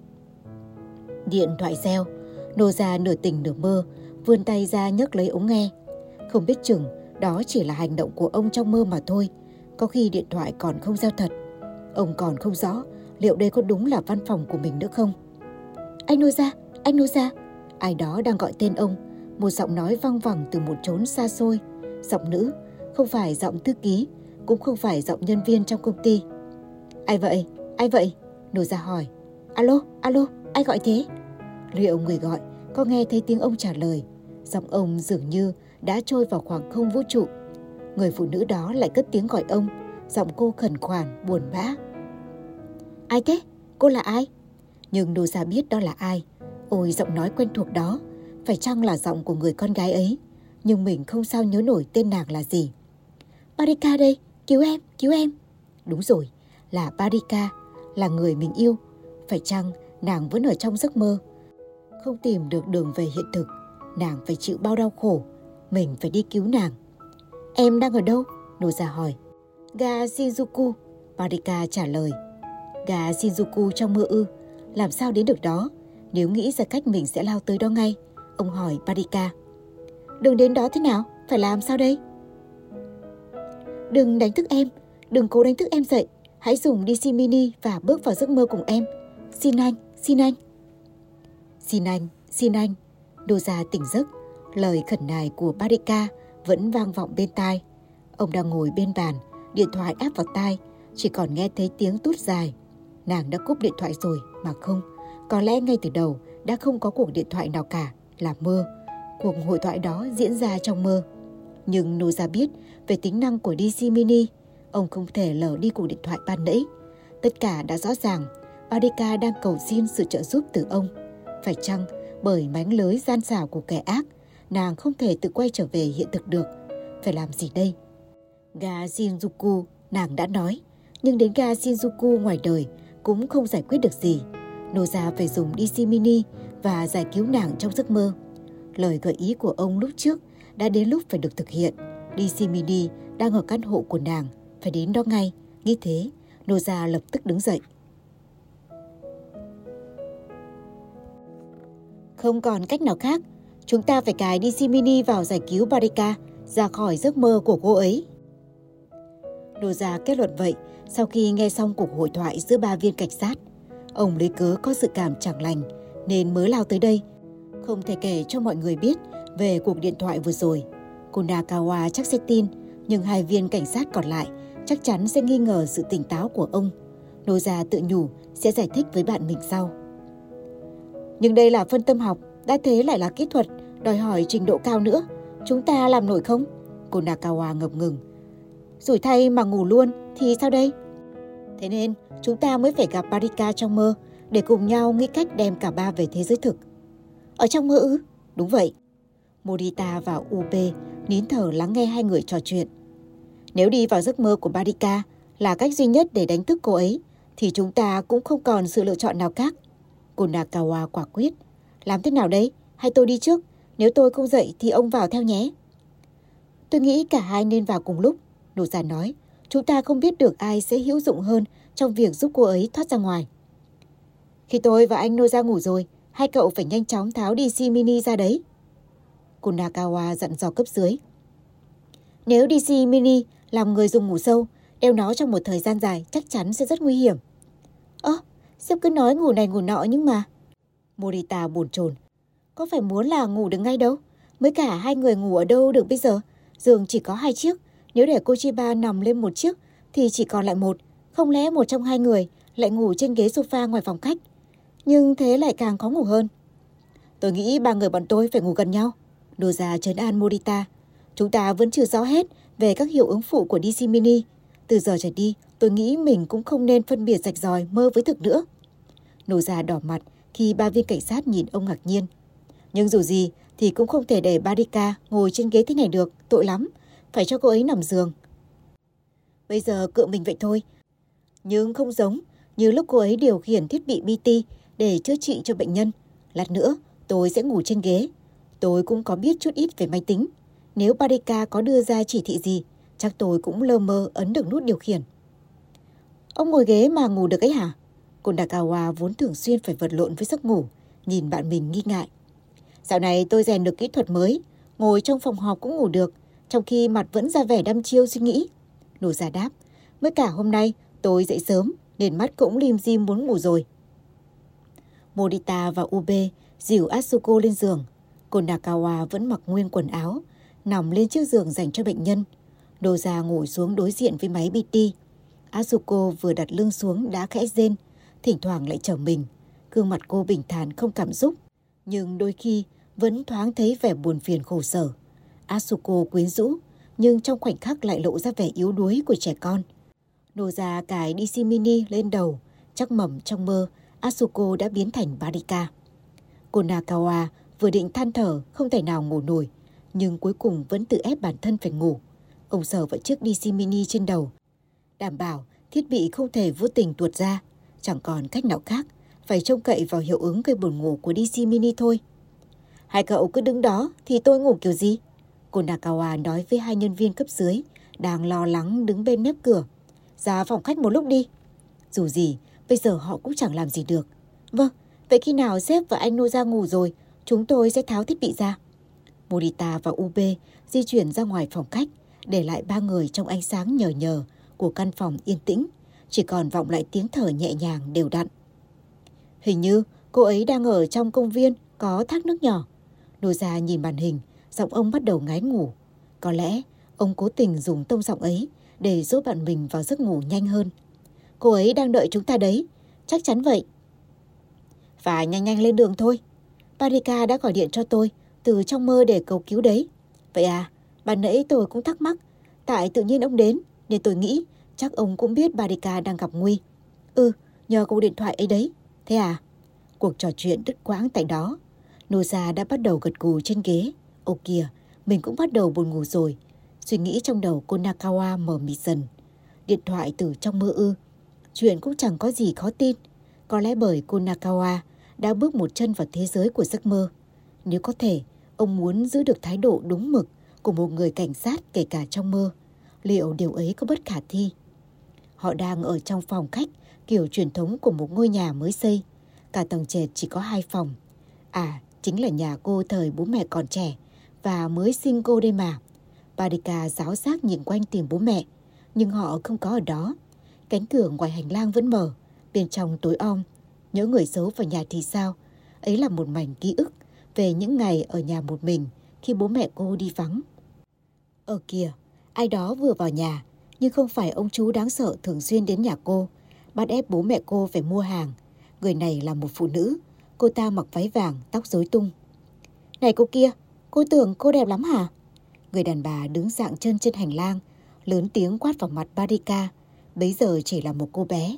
Điện thoại reo, nổ ra nửa tỉnh nửa mơ, vươn tay ra nhấc lấy ống nghe. Không biết chừng đó chỉ là hành động của ông trong mơ mà thôi. Có khi điện thoại còn không reo thật. Ông còn không rõ liệu đây có đúng là văn phòng của mình nữa không. Anh Noza, anh Noza. Ai đó đang gọi tên ông. Một giọng nói văng vẳng từ một chốn xa xôi. Giọng nữ, không phải giọng thư ký, cũng không phải giọng nhân viên trong công ty. Ai vậy? Ai vậy? Noza hỏi. Alo, alo, ai gọi thế? Liệu người gọi có nghe thấy tiếng ông trả lời? Giọng ông dường như đã trôi vào khoảng không vũ trụ. Người phụ nữ đó lại cất tiếng gọi ông, giọng cô khẩn khoản, buồn bã. Ai thế? Cô là ai? Nhưng Noza biết đó là ai. Ôi, giọng nói quen thuộc đó, phải chăng là giọng của người con gái ấy? Nhưng mình không sao nhớ nổi tên nàng là gì. Barika đây, cứu em, cứu em. Đúng rồi, là Barika, là người mình yêu. Phải chăng nàng vẫn ở trong giấc mơ? Không tìm được đường về hiện thực, nàng phải chịu bao đau khổ. Mình phải đi cứu nàng. Em đang ở đâu? Noza hỏi. Ga Shinjuku, Barika trả lời. Ga Shinjuku trong mơ ư? Làm sao đến được đó? Nếu nghĩ ra cách mình sẽ lao tới đó ngay. Ông hỏi Barika. Đường đến đó thế nào? Phải làm sao đây? Đừng đánh thức em. Đừng cố đánh thức em dậy. Hãy dùng đê xê mini và bước vào giấc mơ cùng em. Xin anh, xin anh. Xin anh, xin anh. Noza tỉnh giấc. Lời khẩn nài của Barika vẫn vang vọng bên tai. Ông đang ngồi bên bàn, điện thoại áp vào tai, chỉ còn nghe thấy tiếng tút dài. Nàng đã cúp điện thoại rồi mà không. Có lẽ ngay từ đầu đã không có cuộc điện thoại nào cả, là mơ. Cuộc hội thoại đó diễn ra trong mơ. Nhưng Noza biết về tính năng của đê xê mini. Ông không thể lờ đi cuộc điện thoại ban nãy. Tất cả đã rõ ràng. Barika đang cầu xin sự trợ giúp từ ông. Phải chăng bởi mánh lới gian xảo của kẻ ác, nàng không thể tự quay trở về hiện thực được? Phải làm gì đây? Ga Shinjuku, nàng đã nói. Nhưng đến ga Shinjuku ngoài đời cũng không giải quyết được gì. Noza phải dùng đê xê mini và giải cứu nàng trong giấc mơ. Lời gợi ý của ông lúc trước đã đến lúc phải được thực hiện. đê xê mini đang ở căn hộ của nàng, phải đến đó ngay. Nghĩ thế, Noza lập tức đứng dậy. Không còn cách nào khác. Chúng ta phải cài đê xê mini vào giải cứu Barika ra khỏi giấc mơ của cô ấy. Noza kết luận vậy sau khi nghe xong cuộc hội thoại giữa ba viên cảnh sát. Ông lấy cớ có dự cảm chẳng lành nên mới lao tới đây. Không thể kể cho mọi người biết về cuộc điện thoại vừa rồi. Konakawa chắc sẽ tin, nhưng hai viên cảnh sát còn lại chắc chắn sẽ nghi ngờ sự tỉnh táo của ông. Noza tự nhủ sẽ giải thích với bạn mình sau. Nhưng đây là phân tâm học, đã thế lại là kỹ thuật, đòi hỏi trình độ cao nữa. Chúng ta làm nổi không? Cô Nakawa ngập ngừng. Rủi thay mà ngủ luôn thì sao đây? Thế nên chúng ta mới phải gặp Marika trong mơ để cùng nhau nghĩ cách đem cả ba về thế giới thực. Ở trong mơ ư? Đúng vậy. Morita và Ube nín thở lắng nghe hai người trò chuyện. Nếu đi vào giấc mơ của Marika là cách duy nhất để đánh thức cô ấy, thì chúng ta cũng không còn sự lựa chọn nào khác. Cô Nakawa quả quyết. Làm thế nào đấy? Hay tôi đi trước? Nếu tôi không dậy thì ông vào theo nhé. Tôi nghĩ cả hai nên vào cùng lúc, Noza nói. Chúng ta không biết được ai sẽ hữu dụng hơn trong việc giúp cô ấy thoát ra ngoài. Khi tôi và anh Noza ngủ rồi, hai cậu phải nhanh chóng tháo đê xê mini ra đấy. Cô Nakawa dặn dò cấp dưới. Nếu đê xê mini làm người dùng ngủ sâu, đeo nó trong một thời gian dài chắc chắn sẽ rất nguy hiểm. Ơ, à, sếp cứ nói ngủ này ngủ nọ nhưng mà... Morita bồn chồn. Có phải muốn là ngủ được ngay đâu. Mới cả hai người ngủ ở đâu được bây giờ. Giường chỉ có hai chiếc. Nếu để cô Chiba nằm lên một chiếc thì chỉ còn lại một. Không lẽ một trong hai người lại ngủ trên ghế sofa ngoài phòng khách? Nhưng thế lại càng khó ngủ hơn. Tôi nghĩ ba người bọn tôi phải ngủ gần nhau. Noza trấn an Morita. Chúng ta vẫn chưa rõ hết về các hiệu ứng phụ của đê xê mini. Từ giờ trở đi, tôi nghĩ mình cũng không nên phân biệt rạch ròi mơ với thực nữa. Noza đỏ mặt khi ba viên cảnh sát nhìn ông ngạc nhiên. Nhưng dù gì thì cũng không thể để Marika ngồi trên ghế thế này được, tội lắm. Phải cho cô ấy nằm giường. Bây giờ cựa mình vậy thôi. Nhưng không giống như lúc cô ấy điều khiển thiết bị bê tê để chữa trị cho bệnh nhân. Lát nữa tôi sẽ ngủ trên ghế. Tôi cũng có biết chút ít về máy tính. Nếu Marika có đưa ra chỉ thị gì, chắc tôi cũng lơ mơ ấn được nút điều khiển. Ông ngồi ghế mà ngủ được ấy hả? Cô Nakawa vốn thường xuyên phải vật lộn với giấc ngủ, nhìn bạn mình nghi ngại. Dạo này tôi rèn được kỹ thuật mới, ngồi trong phòng họp cũng ngủ được, trong khi mặt vẫn ra vẻ đăm chiêu suy nghĩ. Noza đáp, mới cả hôm nay tôi dậy sớm nên mắt cũng lim dim muốn ngủ rồi. Morita và Ube dìu Asuko lên giường. Cô Nakawa vẫn mặc nguyên quần áo, nằm lên chiếc giường dành cho bệnh nhân. Noza ngồi xuống đối diện với máy bê tê. Asuko vừa đặt lưng xuống đã khẽ rên, thỉnh thoảng lại trở mình. Gương mặt cô bình thản không cảm xúc, nhưng đôi khi vẫn thoáng thấy vẻ buồn phiền khổ sở. Asuko quyến rũ, nhưng trong khoảnh khắc lại lộ ra vẻ yếu đuối của trẻ con. Noza cài đê xê mini lên đầu, chắc mẩm trong mơ Asuko đã biến thành Marika. Cô Nakawa vừa định than thở không thể nào ngủ nổi, nhưng cuối cùng vẫn tự ép bản thân phải ngủ. Ông sờ vào chiếc đê xê mini trên đầu, đảm bảo thiết bị không thể vô tình tuột ra. Chẳng còn cách nào khác, phải trông cậy vào hiệu ứng gây buồn ngủ của đê xê mini thôi. Hai cậu cứ đứng đó thì tôi ngủ kiểu gì? Cô Nakawa nói với hai nhân viên cấp dưới, đang lo lắng đứng bên mép cửa. Ra phòng khách một lúc đi. Dù gì, bây giờ họ cũng chẳng làm gì được. Vâng, vậy khi nào sếp và anh Noza ngủ rồi, chúng tôi sẽ tháo thiết bị ra. Morita và Ube di chuyển ra ngoài phòng khách, để lại ba người trong ánh sáng nhờ nhờ của căn phòng yên tĩnh, chỉ còn vọng lại tiếng thở nhẹ nhàng đều đặn. Hình như cô ấy đang ở trong công viên có thác nước nhỏ. Noza nhìn màn hình, giọng ông bắt đầu ngái ngủ. Có lẽ ông cố tình dùng tông giọng ấy để giúp bạn mình vào giấc ngủ nhanh hơn. Cô ấy đang đợi chúng ta đấy, chắc chắn vậy. Phải nhanh nhanh lên đường thôi. Marika đã gọi điện cho tôi từ trong mơ để cầu cứu đấy. Vậy à, ban nãy tôi cũng thắc mắc. Tại tự nhiên ông đến nên tôi nghĩ chắc ông cũng biết Marika đang gặp nguy. Ừ, nhờ cuộc điện thoại ấy đấy. Thế à? Cuộc trò chuyện đứt quãng tại đó. Noza đã bắt đầu gật gù trên ghế. Ô kìa, mình cũng bắt đầu buồn ngủ rồi. Suy nghĩ trong đầu cô Nakawa mờ mịt dần. Điện thoại từ trong mơ ư? Chuyện cũng chẳng có gì khó tin. Có lẽ bởi cô Nakawa đã bước một chân vào thế giới của giấc mơ. Nếu có thể, ông muốn giữ được thái độ đúng mực của một người cảnh sát kể cả trong mơ. Liệu điều ấy có bất khả thi? Họ đang ở trong phòng khách kiểu truyền thống của một ngôi nhà mới xây. Cả tầng trệt chỉ có hai phòng. À, chính là nhà cô thời bố mẹ còn trẻ và mới sinh cô đây mà. Marika ráo rác nhìn quanh tìm bố mẹ, nhưng họ không có ở đó. Cánh cửa ngoài hành lang vẫn mở, bên trong tối om. Nhớ người giấu vào nhà thì sao? Ấy là một mảnh ký ức về những ngày ở nhà một mình khi bố mẹ cô đi vắng. Ở kìa, ai đó vừa vào nhà, Nhưng không phải ông chú đáng sợ thường xuyên đến nhà cô, bắt ép bố mẹ cô phải mua hàng. Người này là một phụ nữ, cô ta mặc váy vàng, tóc rối tung. Này cô kia, cô tưởng cô đẹp lắm hả? Người đàn bà đứng dạng chân trên hành lang, lớn tiếng quát vào mặt Barika, bấy giờ chỉ là một cô bé.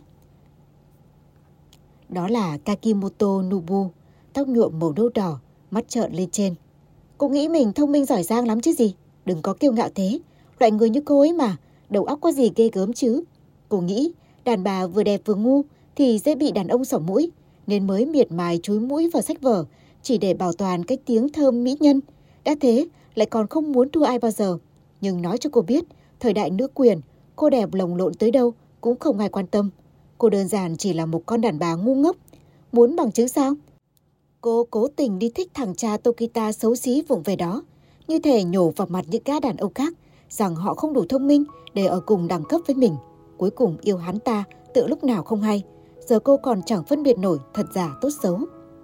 Đó là Kakimoto Nobu, tóc nhuộm màu nâu đỏ, mắt trợn lên trên. Cô nghĩ mình thông minh giỏi giang lắm chứ gì? Đừng có kiêu ngạo thế, loại người như cô ấy mà, đầu óc có gì ghê gớm chứ? Cô nghĩ đàn bà vừa đẹp vừa ngu thì dễ bị đàn ông xỏ mũi, nên mới miệt mài chúi mũi vào sách vở chỉ để bảo toàn cái tiếng thơm mỹ nhân. Đã thế lại còn không muốn thua ai bao giờ. Nhưng nói cho cô biết, thời đại nữ quyền, cô đẹp lồng lộn tới đâu cũng không ai quan tâm. Cô đơn giản chỉ là một con đàn bà ngu ngốc. Muốn bằng chứng sao? Cô cố tình đi thích thằng cha Tokita xấu xí vụng về đó, như thể nhổ vào mặt những gã đàn ông khác rằng họ không đủ thông minh để ở cùng đẳng cấp với mình. Cuối cùng yêu hắn ta tự lúc nào không hay. Giờ cô còn chẳng phân biệt nổi thật giả tốt xấu.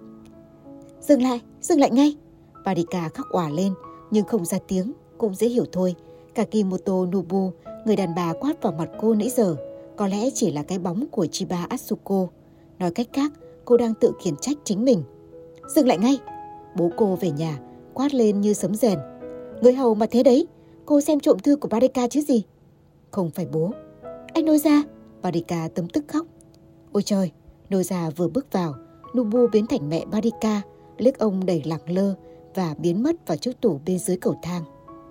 Dừng lại, dừng lại ngay. Barika khóc òa lên nhưng không ra tiếng, cũng dễ hiểu thôi. Kakimoto Nobu, người đàn bà quát vào mặt cô nãy giờ, có lẽ chỉ là cái bóng của Chiba Atsuko. Nói cách khác, cô đang tự khiển trách chính mình. Dừng lại ngay. Bố cô về nhà, quát lên như sấm rền. Người hầu mà thế đấy, cô xem trộm thư của Barika chứ gì? Không phải bố. Anh Noza. Barika tấm tức khóc. Ôi trời, Noza vừa bước vào, Nobu biến thành mẹ Barika, liếc ông đầy lẳng lơ và biến mất vào chiếc tủ bên dưới cầu thang.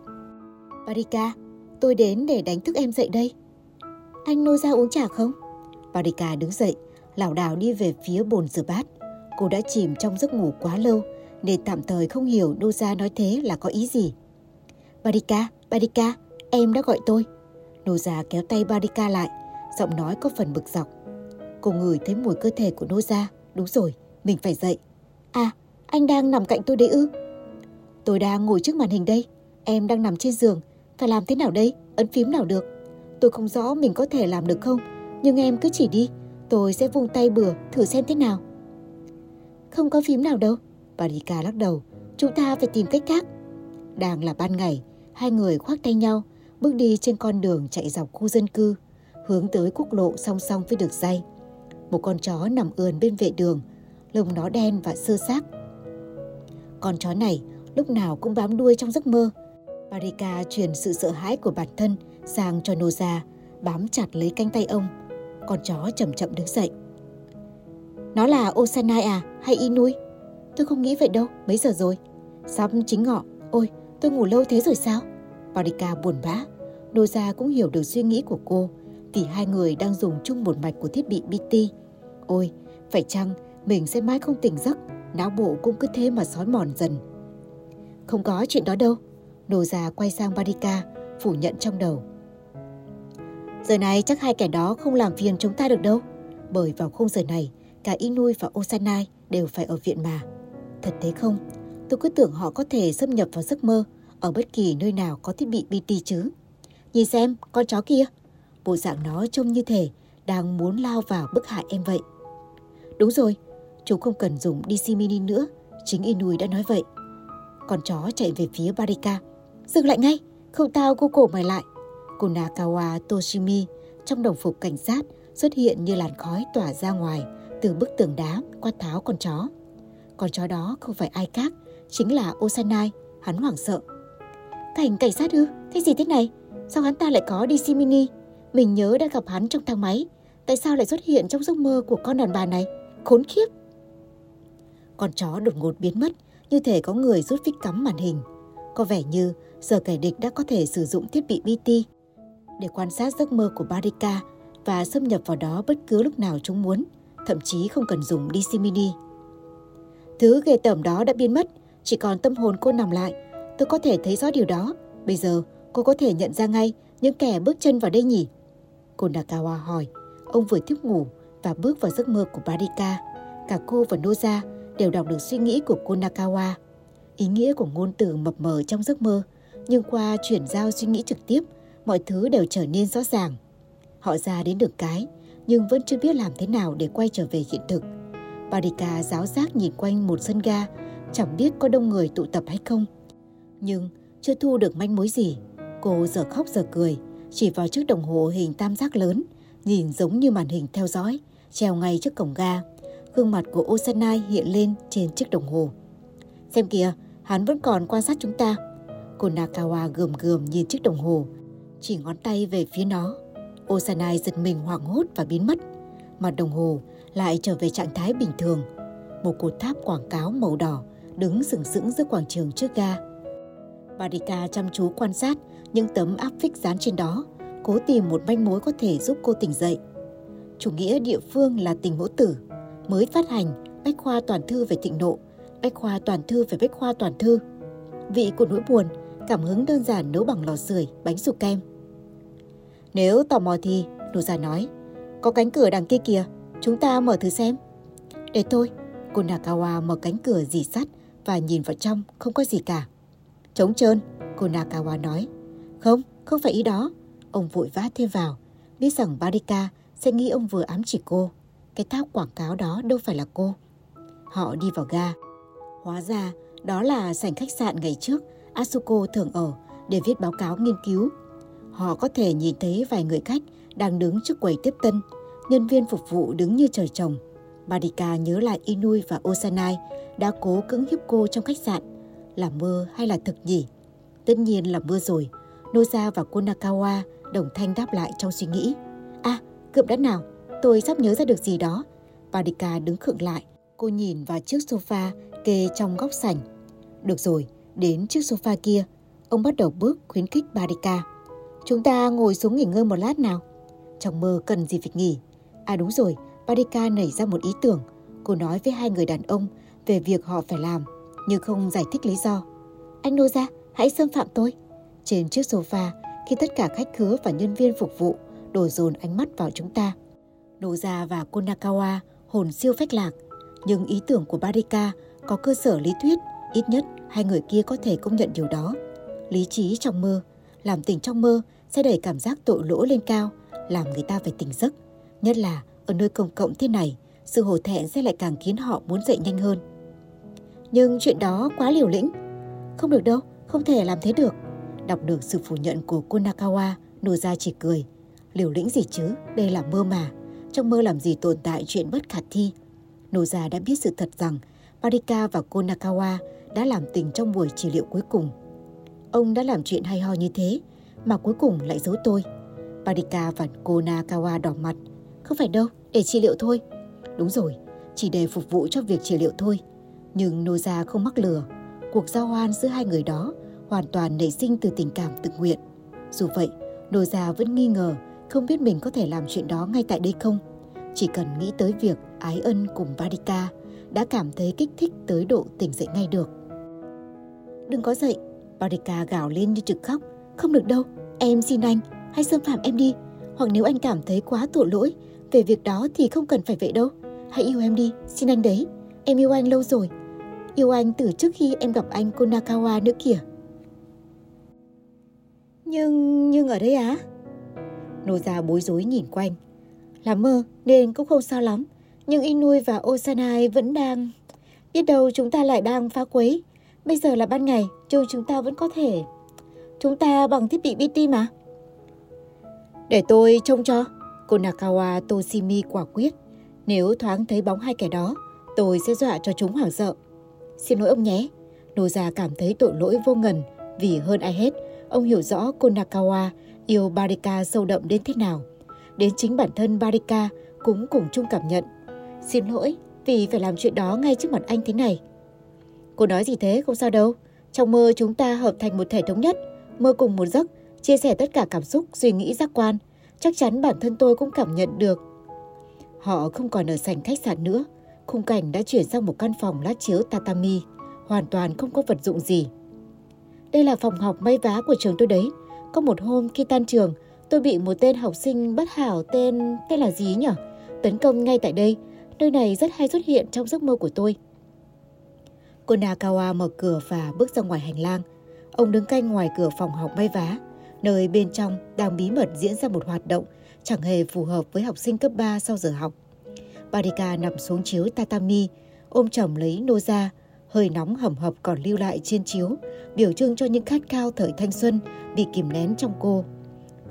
Barika, tôi đến để đánh thức em dậy đây. Anh Noza uống trà không? Barika đứng dậy, lảo đảo đi về phía bồn rửa bát. Cô đã chìm trong giấc ngủ quá lâu nên tạm thời không hiểu Noza nói thế là có ý gì. Barika, Barika, em đã gọi tôi. Noza kéo tay Barika lại, giọng nói có phần bực dọc. Cô ngửi thấy mùi cơ thể của Noza. Đúng rồi, mình phải dậy. À, anh đang nằm cạnh tôi đấy ư? Tôi đang ngồi trước màn hình đây. Em đang nằm trên giường. Phải làm thế nào đây? Ấn phím nào được? Tôi không rõ mình có thể làm được không, nhưng em cứ chỉ đi. Tôi sẽ vung tay bừa thử xem thế nào. Không có phím nào đâu. Barika lắc đầu. Chúng ta phải tìm cách khác. Đang là ban ngày, hai người khoác tay nhau, bước đi trên con đường chạy dọc khu dân cư, hướng tới quốc lộ song song với đường ray. Một con chó nằm ườn bên vệ đường, lông nó đen và xơ xác. Con chó này lúc nào cũng bám đuôi trong giấc mơ. Barika truyền sự sợ hãi của bản thân sang cho Noza, bám chặt lấy cánh tay ông. Con chó chậm chậm đứng dậy. Nó là Osanai à hay Inui? Tôi không nghĩ vậy đâu, mấy giờ rồi? Sắp chính ngọ. Ôi, tôi ngủ lâu thế rồi sao? Barika buồn bã. Noza cũng hiểu được suy nghĩ của cô, vì hai người đang dùng chung một mạch của thiết bị bê tê. Ôi, phải chăng mình sẽ mãi không tỉnh giấc, não bộ cũng cứ thế mà xói mòn dần. Không có chuyện đó đâu. Noza quay sang Barika, phủ nhận trong đầu. Giờ này chắc hai kẻ đó không làm phiền chúng ta được đâu, bởi vào khung giờ này cả Inui và Osanai đều phải ở viện mà. Thật thế không? Tôi cứ tưởng họ có thể xâm nhập vào giấc mơ ở bất kỳ nơi nào có thiết bị bê tê chứ. Nhìn xem, con chó kia. Bộ dạng nó trông như thể đang muốn lao vào bức hại em vậy. Đúng rồi, chúng không cần dùng đê xê mini nữa. Chính Inui đã nói vậy. Con chó chạy về phía Barika. Dừng lại ngay, không tao cô cổ mày lại. Konakawa Toshimi trong đồng phục cảnh sát xuất hiện như làn khói tỏa ra ngoài từ bức tường đá, quát tháo con chó. Con chó đó không phải ai khác, chính là Osanai. Hắn hoảng sợ. Cảnh cảnh sát ư? Thế gì thế này? Sao hắn ta lại có đê xê mini? Mình nhớ đã gặp hắn trong thang máy. Tại sao lại xuất hiện trong giấc mơ của con đàn bà này? Khốn khiếp! Con chó đột ngột biến mất, như thể có người rút phích cắm màn hình. Có vẻ như giờ kẻ địch đã có thể sử dụng thiết bị bê tê để quan sát giấc mơ của Barika và xâm nhập vào đó bất cứ lúc nào chúng muốn, thậm chí không cần dùng đê xê mini. Thứ ghê tởm đó đã biến mất, chỉ còn tâm hồn cô nằm lại. Tôi có thể thấy rõ điều đó. Bây giờ cô có thể nhận ra ngay những kẻ bước chân vào đây nhỉ? Konakawa hỏi. Ông vừa thiếp ngủ và bước vào giấc mơ của Barika. Cả cô và Noza đều đọc được suy nghĩ của Konakawa. Ý nghĩa của ngôn từ mập mờ trong giấc mơ, nhưng qua chuyển giao suy nghĩ trực tiếp, mọi thứ đều trở nên rõ ràng. Họ ra đến đường cái, nhưng vẫn chưa biết làm thế nào để quay trở về hiện thực. Barika ráo rác nhìn quanh một sân ga, chẳng biết có đông người tụ tập hay không. Nhưng chưa thu được manh mối gì. Cô giờ khóc giờ cười, chỉ vào chiếc đồng hồ hình tam giác lớn, nhìn giống như màn hình theo dõi, treo ngay trước cổng ga. Gương mặt của Osanai hiện lên trên chiếc đồng hồ. Xem kìa, hắn vẫn còn quan sát chúng ta. Konakawa gườm gườm nhìn chiếc đồng hồ, chỉ ngón tay về phía nó. Osanai giật mình hoảng hốt và biến mất. Mặt đồng hồ lại trở về trạng thái bình thường. Một cột tháp quảng cáo màu đỏ đứng sừng sững giữa quảng trường trước ga. Barika chăm chú quan sát những tấm áp phích dán trên đó, cố tìm một manh mối có thể giúp cô tỉnh dậy. Chủ nghĩa địa phương là tình mẫu tử, mới phát hành bách khoa toàn thư về thịnh nộ, bách khoa toàn thư về bách khoa toàn thư. Vị của nỗi buồn, cảm hứng đơn giản nấu bằng lò sưởi, bánh xù kem. Nếu tò mò thì, Noza nói, có cánh cửa đằng kia kìa, chúng ta mở thử xem. Để tôi, Konakawa mở cánh cửa rỉ sắt và nhìn vào trong, không có gì cả. Trống trơn, Konakawa nói. Không, không phải ý đó. Ông vội vã thêm vào, biết rằng Barika sẽ nghĩ ông vừa ám chỉ cô. Cái tháp quảng cáo đó đâu phải là cô. Họ đi vào ga. Hóa ra, đó là sảnh khách sạn ngày trước Asuko thường ở để viết báo cáo nghiên cứu. Họ có thể nhìn thấy vài người khách đang đứng trước quầy tiếp tân, nhân viên phục vụ đứng như trời trồng. Barika nhớ lại Inui và Osanai đã cố cưỡng hiếp cô trong khách sạn. Là mơ hay là thực nhỉ? Tất nhiên là mơ rồi. Noza và Konakawa đồng thanh đáp lại trong suy nghĩ. À, cượm đã nào, tôi sắp nhớ ra được gì đó. Barika đứng khựng lại. Cô nhìn vào chiếc sofa kê trong góc sảnh. Được rồi, đến chiếc sofa kia. Ông bắt đầu bước khuyến khích Barika. Chúng ta ngồi xuống nghỉ ngơi một lát nào. Trong mơ cần gì phải nghỉ. À đúng rồi, Barika nảy ra một ý tưởng. Cô nói với hai người đàn ông về việc họ phải làm, nhưng không giải thích lý do. Anh Noza, hãy xâm phạm tôi. Trên chiếc sofa, khi tất cả khách khứa và nhân viên phục vụ đổ dồn ánh mắt vào chúng ta, Noza và Konakawa hồn siêu phách lạc. Nhưng ý tưởng của Barika có cơ sở lý thuyết, ít nhất hai người kia có thể công nhận điều đó. Lý trí trong mơ, làm tỉnh trong mơ sẽ đẩy cảm giác tội lỗi lên cao, làm người ta phải tỉnh giấc. Nhất là ở nơi công cộng thế này, sự hổ thẹn sẽ lại càng khiến họ muốn dậy nhanh hơn. Nhưng chuyện đó quá liều lĩnh. Không được đâu, không thể làm thế được. Đọc được sự phủ nhận của Konakawa, Noza chỉ cười. Liều lĩnh gì chứ, đây là mơ mà. Trong mơ làm gì tồn tại chuyện bất khả thi. Noza đã biết sự thật rằng Barika và Konakawa đã làm tình trong buổi trị liệu cuối cùng. Ông đã làm chuyện hay ho như thế, mà cuối cùng lại giấu tôi. Barika và Konakawa đỏ mặt. Không phải đâu, để trị liệu thôi. Đúng rồi, chỉ để phục vụ cho việc trị liệu thôi. Nhưng Noza không mắc lừa. Cuộc giao hoan giữa hai người đó hoàn toàn nảy sinh từ tình cảm tự nguyện. Dù vậy, Noza vẫn nghi ngờ, không biết mình có thể làm chuyện đó ngay tại đây không. Chỉ cần nghĩ tới việc ái ân cùng Barika đã cảm thấy kích thích tới độ tỉnh dậy ngay được. Đừng có dậy, Barika gào lên như trực khóc. Không được đâu, em xin anh, hãy xâm phạm em đi. Hoặc nếu anh cảm thấy quá tội lỗi về việc đó thì không cần phải vậy đâu. Hãy yêu em đi, xin anh đấy. Em yêu anh lâu rồi. Yêu anh từ trước khi em gặp anh Konakawa nữa kìa. Nhưng, nhưng ở đây á? Noza bối rối nhìn quanh. Là mơ nên cũng không sao lắm. Nhưng Inui và Osanai vẫn đang... Biết đâu chúng ta lại đang phá quấy. Bây giờ là ban ngày, chứ chúng ta vẫn có thể... Chúng ta bằng thiết bị bê tê mà. Để tôi trông cho. Konakawa Toshimi quả quyết. Nếu thoáng thấy bóng hai kẻ đó, tôi sẽ dọa cho chúng hoảng sợ. Xin lỗi ông nhé. Noza cảm thấy tội lỗi vô ngần. Vì hơn ai hết, ông hiểu rõ Konakawa yêu Barika sâu đậm đến thế nào. Đến chính bản thân Barika cũng cùng chung cảm nhận. Xin lỗi vì phải làm chuyện đó ngay trước mặt anh thế này. Cô nói gì thế, không sao đâu. Trong mơ chúng ta hợp thành một thể thống nhất, mơ cùng một giấc, chia sẻ tất cả cảm xúc, suy nghĩ, giác quan. Chắc chắn bản thân tôi cũng cảm nhận được. Họ không còn ở sảnh khách sạn nữa. Khung cảnh đã chuyển sang một căn phòng lát chiếu tatami, hoàn toàn không có vật dụng gì. Đây là phòng học may vá của trường tôi đấy. Có một hôm khi tan trường, tôi bị một tên học sinh bất hảo tên... tên là gì nhỉ? Tấn công ngay tại đây. Nơi này rất hay xuất hiện trong giấc mơ của tôi. Konakawa mở cửa và bước ra ngoài hành lang. Ông đứng canh ngoài cửa phòng học may vá, nơi bên trong đang bí mật diễn ra một hoạt động chẳng hề phù hợp với học sinh cấp ba sau giờ học. Barika nằm xuống chiếu tatami, ôm chầm lấy Noza, hơi nóng hầm hập còn lưu lại trên chiếu, biểu trưng cho những khát khao thời thanh xuân bị kìm nén trong cô.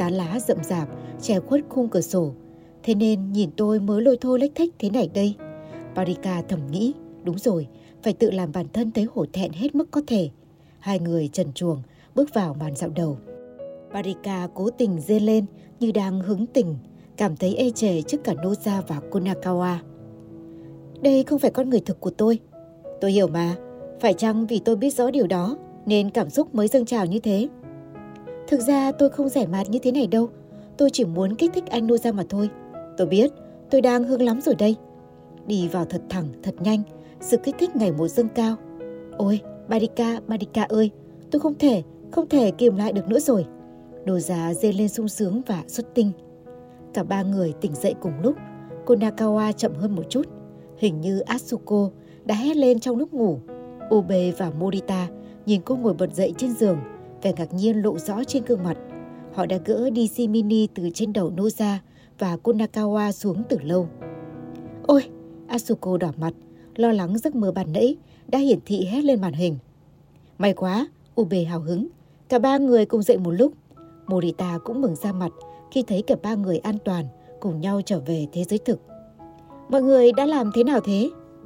tán lá rậm rạp che khuất khung cửa sổ. Thế nên nhìn tôi mới lôi thôi lếch thếch thế này đây. Parika thầm nghĩ, đúng rồi, phải tự làm bản thân thấy hổ thẹn hết mức có thể. Hai người trần truồng bước vào màn dạo đầu. Parika cố tình rên lên như đang hứng tình, cảm thấy ê chề trước cả Noza và Konakawa. Đây không phải con người thực của tôi. Tôi hiểu mà, phải chăng vì tôi biết rõ điều đó nên cảm xúc mới dâng trào như thế? Thực ra tôi không rẻ mạt như thế này đâu. Tôi chỉ muốn kích thích anh Noza mà thôi. Tôi biết, tôi đang hưng lắm rồi đây. Đi vào thật thẳng, thật nhanh, sự kích thích ngày một dâng cao. Ôi, Parika, Parika ơi, tôi không thể, không thể kiềm lại được nữa rồi. Noza rên lên sung sướng và xuất tinh. Cả ba người tỉnh dậy cùng lúc. Konakawa chậm hơn một chút. Hình như Atsuko đã hét lên trong lúc ngủ. Ube và Morita nhìn cô ngồi bật dậy trên giường, vẻ ngạc nhiên lộ rõ trên gương mặt. Họ đã gỡ đê xê mini từ trên đầu Noza và Konakawa xuống từ lâu. Ôi, Atsuko đỏ mặt, lo lắng giấc mơ ban nãy đã hiển thị hét lên màn hình. May quá, Ube hào hứng. Cả ba người cùng dậy một lúc. Morita cũng mừng ra mặt khi thấy cả ba người an toàn cùng nhau trở về thế giới thực. Mọi người đã làm thế nào thế?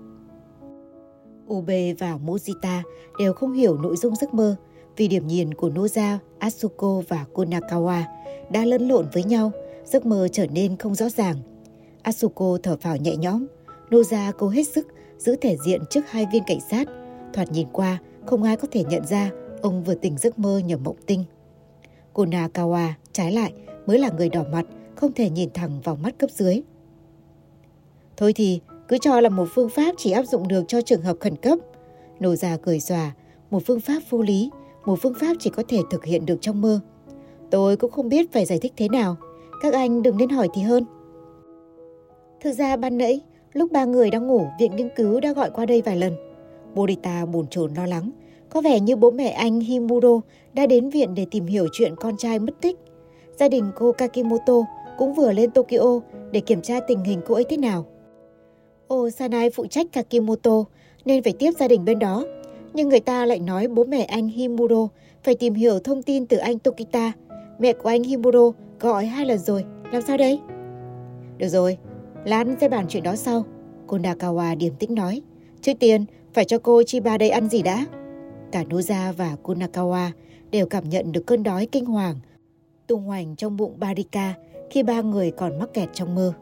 Ube và Mojita đều không hiểu nội dung giấc mơ vì điểm nhìn của Noza, Atsuko và Konakawa đã lẫn lộn với nhau, giấc mơ trở nên không rõ ràng. Atsuko thở phào nhẹ nhõm, Noza cố hết sức giữ thể diện trước hai viên cảnh sát. Thoạt nhìn qua, không ai có thể nhận ra ông vừa tỉnh giấc mơ nhờ mộng tinh. Konakawa trái lại mới là người đỏ mặt, không thể nhìn thẳng vào mắt cấp dưới. Thôi thì cứ cho là một phương pháp chỉ áp dụng được cho trường hợp khẩn cấp. Noza cười xòa, một phương pháp vô lý, một phương pháp chỉ có thể thực hiện được trong mơ. Tôi cũng không biết phải giải thích thế nào, các anh đừng nên hỏi thì hơn. Thực ra ban nãy, lúc ba người đang ngủ, viện nghiên cứu đã gọi qua đây vài lần. Morita bồn chồn lo lắng, có vẻ như bố mẹ anh Himuro đã đến viện để tìm hiểu chuyện con trai mất tích. Gia đình cô Kakimoto cũng vừa lên Tokyo để kiểm tra tình hình cô ấy thế nào. Ô Sanai phụ trách Kakimoto nên phải tiếp gia đình bên đó. Nhưng người ta lại nói bố mẹ anh Himuro phải tìm hiểu thông tin từ anh Tokita. Mẹ của anh Himuro gọi hai lần rồi, làm sao đây? Được rồi, lát sẽ bàn chuyện đó sau, Konakawa điềm tĩnh nói. Trước tiên, phải cho cô Chiba đây ăn gì đã. Cả Noza và Konakawa đều cảm nhận được cơn đói kinh hoàng tung hoành trong bụng Parika khi ba người còn mắc kẹt trong mơ.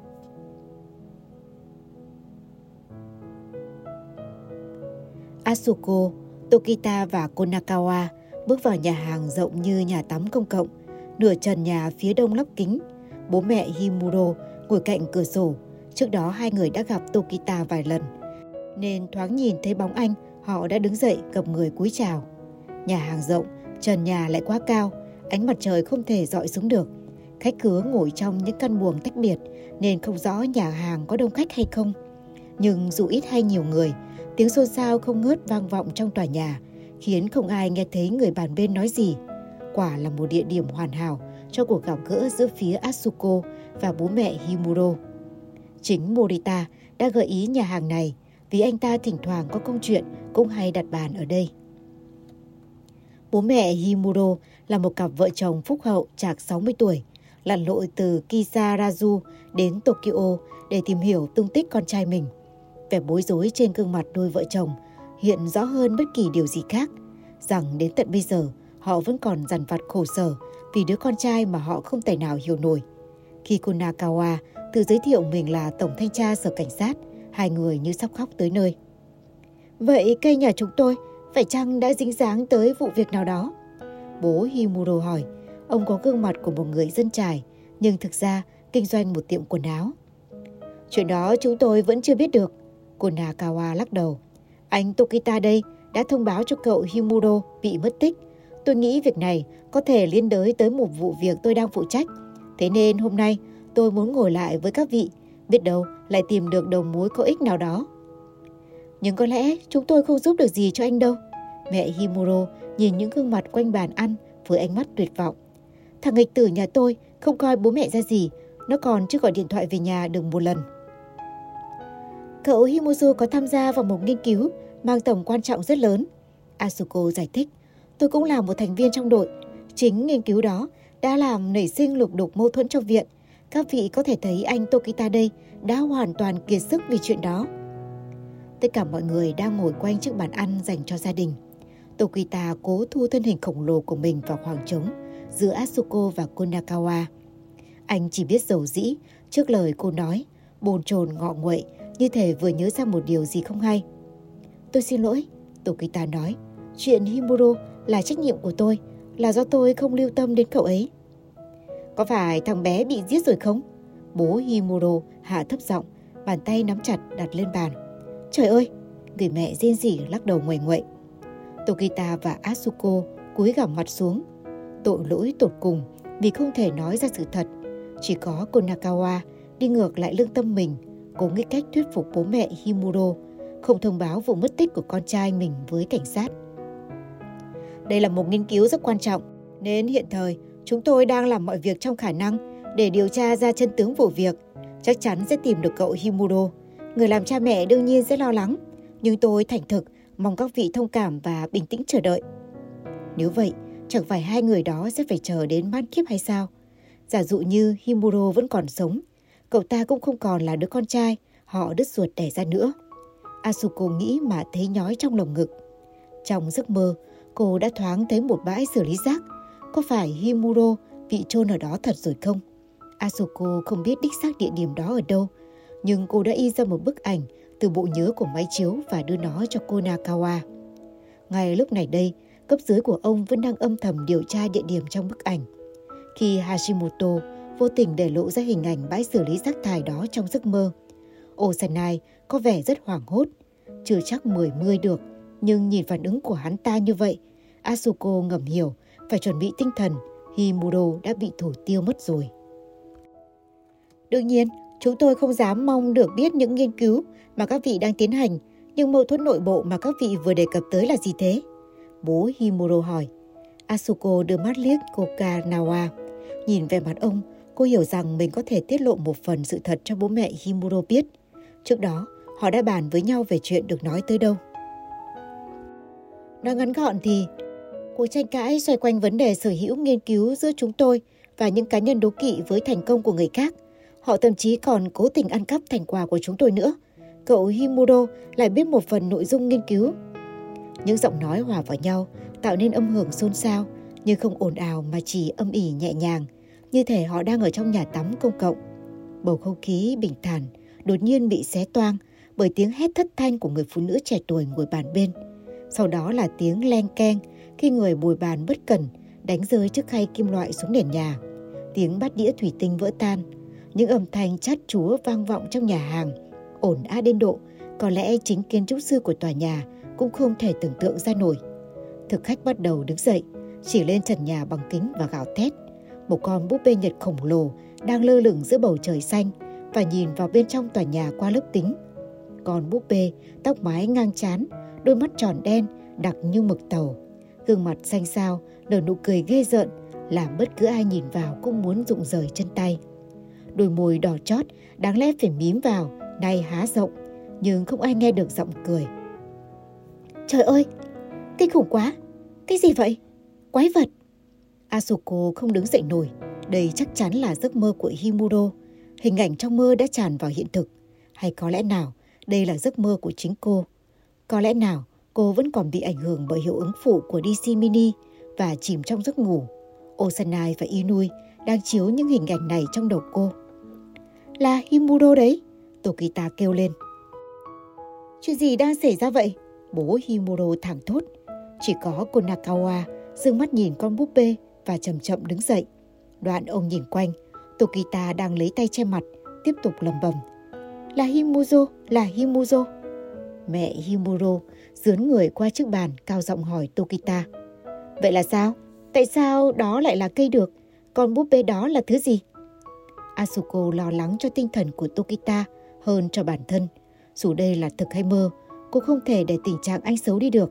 Atsuko, Tokita và Konakawa bước vào nhà hàng rộng như nhà tắm công cộng, nửa trần nhà phía đông lắp kính. Bố mẹ Himuro ngồi cạnh cửa sổ. Trước đó hai người đã gặp Tokita vài lần, nên thoáng nhìn thấy bóng anh, họ đã đứng dậy gập người cúi chào. Nhà hàng rộng, trần nhà lại quá cao, ánh mặt trời không thể dọi xuống được. Khách khứa ngồi trong những căn buồng tách biệt nên không rõ nhà hàng có đông khách hay không. Nhưng dù ít hay nhiều người, tiếng xôn xao không ngớt vang vọng trong tòa nhà, khiến không ai nghe thấy người bàn bên nói gì. Quả là một địa điểm hoàn hảo cho cuộc gặp gỡ giữa phía Atsuko và bố mẹ Himuro. Chính Morita đã gợi ý nhà hàng này vì anh ta thỉnh thoảng có công chuyện cũng hay đặt bàn ở đây. Bố mẹ Himuro là một cặp vợ chồng phúc hậu chạc sáu mươi tuổi, lặn lội từ Kisarazu đến Tokyo để tìm hiểu tung tích con trai mình. Vẻ bối rối trên gương mặt đôi vợ chồng hiện rõ hơn bất kỳ điều gì khác, rằng đến tận bây giờ họ vẫn còn dằn vặt khổ sở vì đứa con trai mà họ không thể nào hiểu nổi. Khi Konakawa tự giới thiệu mình là tổng thanh tra sở cảnh sát, hai người như sắp khóc tới nơi. Vậy cây nhà chúng tôi phải chăng đã dính dáng tới vụ việc nào đó? Bố Himuro hỏi. Ông có gương mặt của một người dân trải, nhưng thực ra kinh doanh một tiệm quần áo. Chuyện đó chúng tôi vẫn chưa biết được. Konakawa lắc đầu. Anh Tokita đây đã thông báo cho cậu Himuro bị mất tích. Tôi nghĩ việc này có thể liên đới tới một vụ việc tôi đang phụ trách. Thế nên hôm nay tôi muốn ngồi lại với các vị, biết đâu lại tìm được đầu mối có ích nào đó. Nhưng có lẽ chúng tôi không giúp được gì cho anh đâu. Mẹ Himuro nhìn những gương mặt quanh bàn ăn với ánh mắt tuyệt vọng. Thằng nghịch tử nhà tôi không coi bố mẹ ra gì, nó còn chưa gọi điện thoại về nhà được một lần. Cậu Himozu có tham gia vào một nghiên cứu mang tầm quan trọng rất lớn. Atsuko giải thích. Tôi cũng là một thành viên trong đội. Chính nghiên cứu đó đã làm nảy sinh lục đục mâu thuẫn trong viện. Các vị có thể thấy anh Tokita đây đã hoàn toàn kiệt sức vì chuyện đó. Tất cả mọi người đang ngồi quanh chiếc bàn ăn dành cho gia đình. Tokita cố thu thân hình khổng lồ của mình vào khoảng trống giữa Asuko và Konakawa. Anh chỉ biết dầu dĩ trước lời cô nói, bồn chồn ngọ nguậy như thể vừa nhớ ra một điều gì không hay. Tôi xin lỗi, Tokita nói. Chuyện Himuro là trách nhiệm của tôi, là do tôi không lưu tâm đến cậu ấy. Có phải thằng bé bị giết rồi không? Bố Himuro hạ thấp giọng, bàn tay nắm chặt đặt lên bàn. Trời ơi, người mẹ rên rỉ lắc đầu nguầy nguậy. Tokita và Asuko cúi gằm mặt xuống. Tội lỗi tột cùng vì không thể nói ra sự thật. Chỉ có Konakawa đi ngược lại lương tâm mình, cố nghĩ cách thuyết phục bố mẹ Himuro không thông báo vụ mất tích của con trai mình với cảnh sát. Đây là một nghiên cứu rất quan trọng, nên hiện thời chúng tôi đang làm mọi việc trong khả năng để điều tra ra chân tướng vụ việc. Chắc chắn sẽ tìm được cậu Himuro. Người làm cha mẹ đương nhiên sẽ lo lắng, nhưng tôi thành thực mong các vị thông cảm và bình tĩnh chờ đợi. Nếu vậy, chẳng phải hai người đó sẽ phải chờ đến man kiếp hay sao? Giả dụ như Himuro vẫn còn sống, cậu ta cũng không còn là đứa con trai họ đứt ruột đẻ ra nữa. Asuko nghĩ mà thấy nhói trong lồng ngực. Trong giấc mơ, cô đã thoáng thấy một bãi xử lý rác. Có phải Himuro bị chôn ở đó thật rồi không? Asuko không biết đích xác địa điểm đó ở đâu, nhưng cô đã in ra một bức ảnh từ bộ nhớ của máy chiếu và đưa nó cho Konakawa. Ngay lúc này đây, cấp dưới của ông vẫn đang âm thầm điều tra địa điểm trong bức ảnh. Khi Hashimoto vô tình để lộ ra hình ảnh bãi xử lý rác thải đó trong giấc mơ, Osanai có vẻ rất hoảng hốt. Chưa chắc mười mươi được, nhưng nhìn phản ứng của hắn ta như vậy, Asuko ngầm hiểu phải chuẩn bị tinh thần, Himuro đã bị thủ tiêu mất rồi. Đương nhiên, chúng tôi không dám mong được biết những nghiên cứu mà các vị đang tiến hành, nhưng mâu thuẫn nội bộ mà các vị vừa đề cập tới là gì thế? Bố Himuro hỏi. Asuko đưa mắt liếc Kokanawa. Nhìn về mặt ông, cô hiểu rằng mình có thể tiết lộ một phần sự thật cho bố mẹ Himuro biết. Trước đó, họ đã bàn với nhau về chuyện được nói tới đâu. Nói ngắn gọn thì, cuộc tranh cãi xoay quanh vấn đề sở hữu nghiên cứu giữa chúng tôi và những cá nhân đố kỵ với thành công của người khác. Họ thậm chí còn cố tình ăn cắp thành quả của chúng tôi nữa. Cậu Himuro lại biết một phần nội dung nghiên cứu. Những giọng nói hòa vào nhau tạo nên âm hưởng xôn xao, nhưng không ồn ào mà chỉ âm ỉ nhẹ nhàng, như thể họ đang ở trong nhà tắm công cộng. Bầu không khí bình thản đột nhiên bị xé toang bởi tiếng hét thất thanh của người phụ nữ trẻ tuổi ngồi bàn bên. Sau đó là tiếng leng keng khi người bồi bàn bất cẩn đánh rơi chiếc khay kim loại xuống nền nhà. Tiếng bát đĩa thủy tinh vỡ tan. Những âm thanh chát chúa vang vọng trong nhà hàng, ồn ào đến độ có lẽ chính kiến trúc sư của tòa nhà cũng không thể tưởng tượng ra nổi. Thực khách bắt đầu đứng dậy, chỉ lên trần nhà bằng kính và gào thét. Một con búp bê Nhật khổng lồ đang lơ lửng giữa bầu trời xanh và nhìn vào bên trong tòa nhà qua lớp kính. Con búp bê tóc mái ngang trán, đôi mắt tròn đen đặc như mực tàu, gương mặt xanh xao nở nụ cười ghê rợn, làm bất cứ ai nhìn vào cũng muốn rụng rời chân tay. Đôi môi đỏ chót đáng lẽ phải mím vào nay há rộng, nhưng không ai nghe được giọng cười. Trời ơi, kinh khủng quá, cái gì vậy? Quái vật! Asuko không đứng dậy nổi. Đây chắc chắn là giấc mơ của Himuro. Hình ảnh trong mơ đã tràn vào hiện thực. Hay có lẽ nào đây là giấc mơ của chính cô? Có lẽ nào cô vẫn còn bị ảnh hưởng bởi hiệu ứng phụ của đê xê Mini và chìm trong giấc ngủ? Osanai và Inui đang chiếu những hình ảnh này trong đầu cô. Là Himuro đấy, Tokita kêu lên. Chuyện gì đang xảy ra vậy? Bố Himuro thảng thốt. Chỉ có Konakawa dương mắt nhìn con búp bê và chậm chậm đứng dậy. Đoạn ông nhìn quanh, Tokita đang lấy tay che mặt, tiếp tục lẩm bẩm. Là Himuro, là Himuro. Mẹ Himuro dướn người qua chiếc bàn cao giọng hỏi Tokita. Vậy là sao? Tại sao đó lại là cây được? Con búp bê đó là thứ gì? Asuko lo lắng cho tinh thần của Tokita hơn cho bản thân. Dù đây là thực hay mơ, cô không thể để tình trạng anh xấu đi được.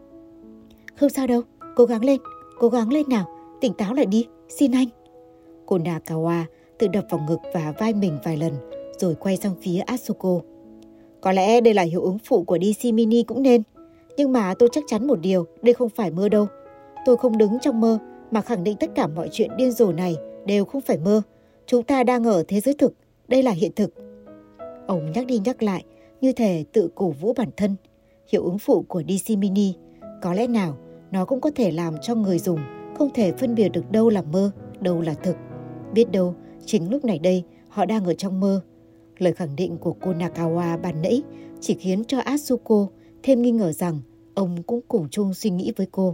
Không sao đâu, cố gắng lên, cố gắng lên nào, tỉnh táo lại đi, xin anh. Konakawa tự đập vào ngực và vai mình vài lần, rồi quay sang phía Asuko. Có lẽ đây là hiệu ứng phụ của đê xê Mini cũng nên. Nhưng mà tôi chắc chắn một điều, đây không phải mơ đâu. Tôi không đứng trong mơ, mà khẳng định tất cả mọi chuyện điên rồ này đều không phải mơ. Chúng ta đang ở thế giới thực, đây là hiện thực. Ông nhắc đi nhắc lại, như thể tự cổ vũ bản thân. Hiệu ứng phụ của đê xê Mini, có lẽ nào nó cũng có thể làm cho người dùng không thể phân biệt được đâu là mơ, đâu là thực. Biết đâu, chính lúc này đây họ đang ở trong mơ. Lời khẳng định của cô Nakawa ban nãy chỉ khiến cho Atsuko thêm nghi ngờ rằng ông cũng cùng chung suy nghĩ với cô.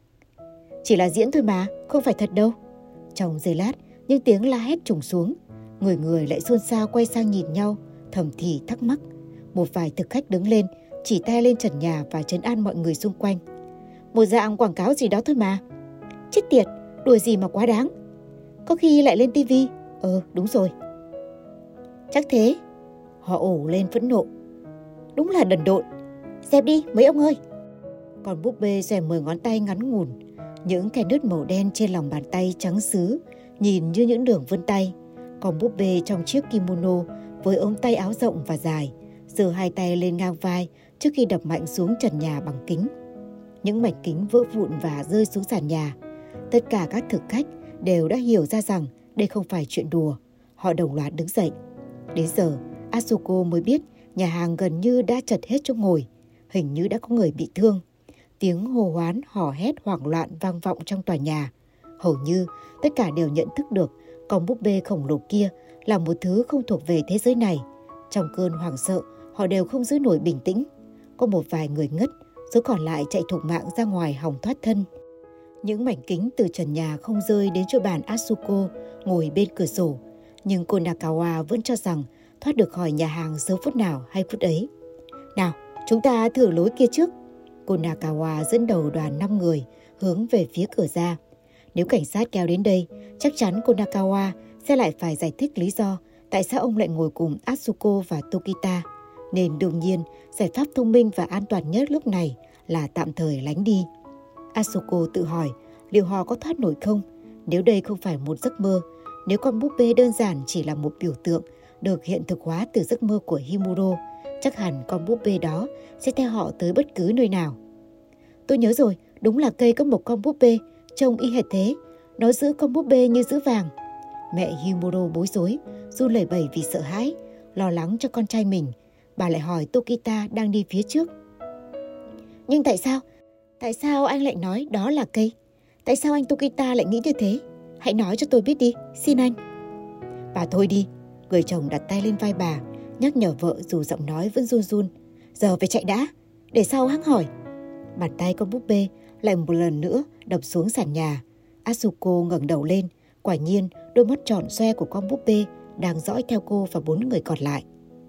Chỉ là diễn thôi mà, không phải thật đâu. Trong giây lát, những tiếng la hét trùng xuống. Người người lại xôn xao quay sang nhìn nhau, thầm thì thắc mắc. Một vài thực khách đứng lên, chỉ tay lên trần nhà và trấn an mọi người xung quanh. Một dạng quảng cáo gì đó thôi mà. Chết tiệt, đùa gì mà quá đáng. Có khi lại lên tivi. Ờ, đúng rồi. Chắc thế. Họ ổ lên phẫn nộ. Đúng là đần độn. Dẹp đi mấy ông ơi. Còn búp bê xòe mười ngón tay ngắn ngủn, những kẻ nứt màu đen trên lòng bàn tay trắng sứ, nhìn như những đường vân tay. Còn búp bê trong chiếc kimono với ống tay áo rộng và dài, giơ hai tay lên ngang vai trước khi đập mạnh xuống trần nhà bằng kính. Những mảnh kính vỡ vụn và rơi xuống sàn nhà. Tất cả các thực khách đều đã hiểu ra rằng đây không phải chuyện đùa. Họ đồng loạt đứng dậy. Đến giờ, Atsuko mới biết nhà hàng gần như đã chật hết chỗ ngồi. Hình như đã có người bị thương. Tiếng hô hoán, hò hét hoảng loạn vang vọng trong tòa nhà. Hầu như tất cả đều nhận thức được con búp bê khổng lồ kia là một thứ không thuộc về thế giới này. Trong cơn hoảng sợ, họ đều không giữ nổi bình tĩnh. Có một vài người ngất, số còn lại chạy thục mạng ra ngoài hòng thoát thân. Những mảnh kính từ trần nhà không rơi đến chỗ bàn Atsuko ngồi bên cửa sổ. Nhưng cô Nakawa vẫn cho rằng thoát được khỏi nhà hàng giờ phút nào hay phút ấy. Nào, chúng ta thử lối kia trước. Cô Nakawa dẫn đầu đoàn năm người hướng về phía cửa ra. Nếu cảnh sát kéo đến đây, chắc chắn cô Nakawa sẽ lại phải giải thích lý do tại sao ông lại ngồi cùng Atsuko và Tokita. Nên đương nhiên, giải pháp thông minh và an toàn nhất lúc này là tạm thời lánh đi. Atsuko tự hỏi liệu họ có thoát nổi không? Nếu đây không phải một giấc mơ, nếu con búp bê đơn giản chỉ là một biểu tượng được hiện thực hóa từ giấc mơ của Himuro, chắc hẳn con búp bê đó sẽ theo họ tới bất cứ nơi nào. Tôi nhớ rồi, đúng là cây có một con búp bê, trông y hệt thế. Nó giữ con búp bê như giữ vàng. Mẹ Himuro bối rối, run lẩy bẩy vì sợ hãi, lo lắng cho con trai mình. Bà lại hỏi Tokita đang đi phía trước. Nhưng tại sao? Tại sao anh lại nói đó là cây? Tại sao anh Tokita lại nghĩ như thế? Hãy nói cho tôi biết đi, xin anh. Bà thôi đi. Người chồng đặt tay lên vai bà, nhắc nhở vợ dù giọng nói vẫn run run. Giờ phải chạy đã, để sau hẵng hỏi. Bàn tay con búp bê lại một lần nữa đập xuống sàn nhà. Atsuko ngẩng đầu lên, quả nhiên đôi mắt tròn xoe của con búp bê đang dõi theo cô và bốn người còn lại.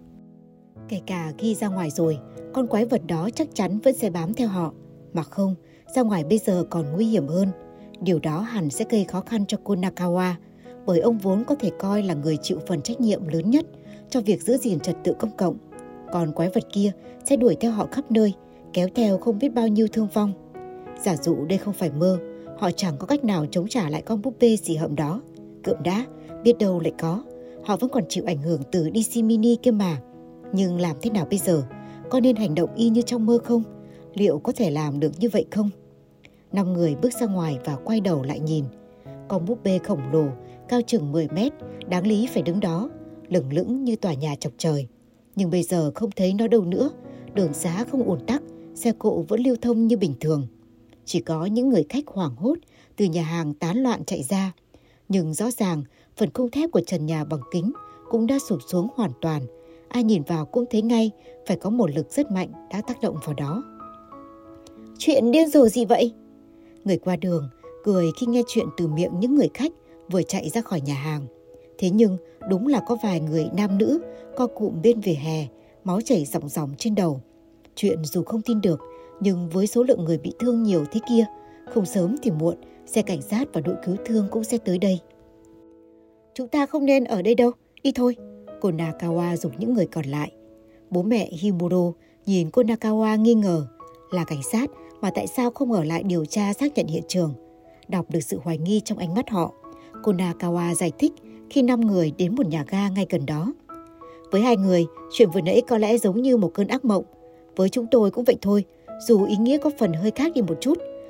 Kể cả khi ra ngoài rồi, con quái vật đó chắc chắn vẫn sẽ bám theo họ. Mà không, ra ngoài bây giờ còn nguy hiểm hơn. Điều đó hẳn sẽ gây khó khăn cho cô Nakawa, bởi ông vốn có thể coi là người chịu phần trách nhiệm lớn nhất cho việc giữ gìn trật tự công cộng. Còn quái vật kia sẽ đuổi theo họ khắp nơi, kéo theo không biết bao nhiêu thương vong. Giả dụ đây không phải mơ, họ chẳng có cách nào chống trả lại con búp bê dị hợm đó. Cượm đã, biết đâu lại có. Họ vẫn còn chịu ảnh hưởng từ đê xê Mini kia mà. Nhưng làm thế nào bây giờ? Có nên hành động y như trong mơ không? Liệu có thể làm được như vậy không? Năm người bước ra ngoài và quay đầu lại nhìn. Con búp bê khổng lồ, cao chừng mười mét, đáng lý phải đứng đó, lửng lững như tòa nhà chọc trời. Nhưng bây giờ không thấy nó đâu nữa. Đường xá không ùn tắc, xe cộ vẫn lưu thông như bình thường. Chỉ có những người khách hoảng hốt từ nhà hàng tán loạn chạy ra. Nhưng rõ ràng, phần khung thép của trần nhà bằng kính cũng đã sụp xuống hoàn toàn. Ai nhìn vào cũng thấy ngay phải có một lực rất mạnh đã tác động vào đó. Chuyện điên rồ gì vậy? Người qua đường cười khi nghe chuyện từ miệng những người khách vừa chạy ra khỏi nhà hàng. Thế nhưng đúng là có vài người nam nữ co cụm bên vỉa hè, máu chảy ròng ròng trên đầu. Chuyện dù không tin được, nhưng với số lượng người bị thương nhiều thế kia, không sớm thì muộn, xe cảnh sát và đội cứu thương cũng sẽ tới đây. Chúng ta không nên ở đây đâu, đi thôi. Cô Nakawa dục những người còn lại. Bố mẹ Himuro nhìn cô Nakawa nghi ngờ. Là cảnh sát mà tại sao không ở lại điều tra xác nhận hiện trường? Đọc được sự hoài nghi trong ánh mắt họ, cô Nakawa giải thích khi năm người đến một nhà ga ngay gần đó. Với hai người, chuyện vừa nãy có lẽ giống như một cơn ác mộng. Với chúng tôi cũng vậy thôi, dù ý nghĩa có phần hơi khác đi một chút.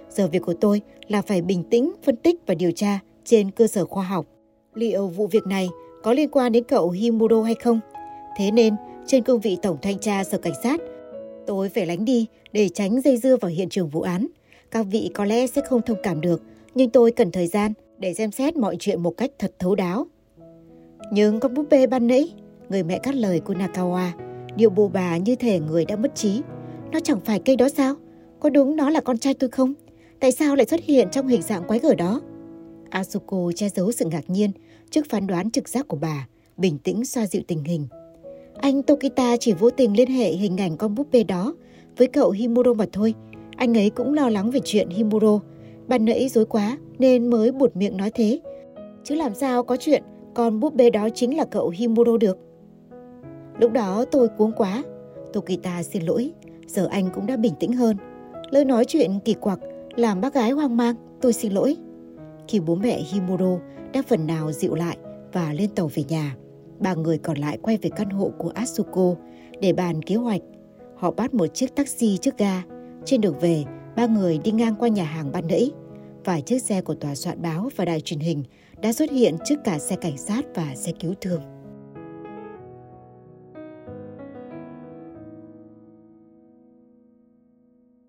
Giờ việc của tôi là phải bình tĩnh, phân tích và điều tra trên cơ sở khoa học. Liệu vụ việc này có liên quan đến cậu Himuro hay không? Thế nên, trên cương vị tổng thanh tra sở cảnh sát, tôi phải lánh đi để tránh dây dưa vào hiện trường vụ án. Các vị có lẽ sẽ không thông cảm được, nhưng tôi cần thời gian để xem xét mọi chuyện một cách thật thấu đáo. Nhưng con búp bê ban nãy, người mẹ cắt lời của Nakawa, điệu bộ bà như thể người đã mất trí. Nó chẳng phải cây đó sao? Có đúng nó là con trai tôi không? Tại sao lại xuất hiện trong hình dạng quái gở đó? Asuko che giấu sự ngạc nhiên trước phán đoán trực giác của bà, bình tĩnh xoa dịu tình hình. Anh Tokita chỉ vô tình liên hệ hình ảnh con búp bê đó với cậu Himuro mà thôi. Anh ấy cũng lo lắng về chuyện Himuro. Ban nãy dối quá nên mới buột miệng nói thế. Chứ làm sao có chuyện con búp bê đó chính là cậu Himuro được. Lúc đó tôi cuống quá. Tokita xin lỗi. Giờ anh cũng đã bình tĩnh hơn. Lời nói chuyện kỳ quặc làm bác gái hoang mang. Tôi xin lỗi. Khi bố mẹ Himuro đã phần nào dịu lại và lên tàu về nhà, ba người còn lại quay về căn hộ của Asuko để bàn kế hoạch. Họ bắt một chiếc taxi trước ga. Trên đường về, ba người đi ngang qua nhà hàng ban nãy. Vài chiếc xe của tòa soạn báo và đài truyền hình đã xuất hiện trước cả xe cảnh sát và xe cứu thương.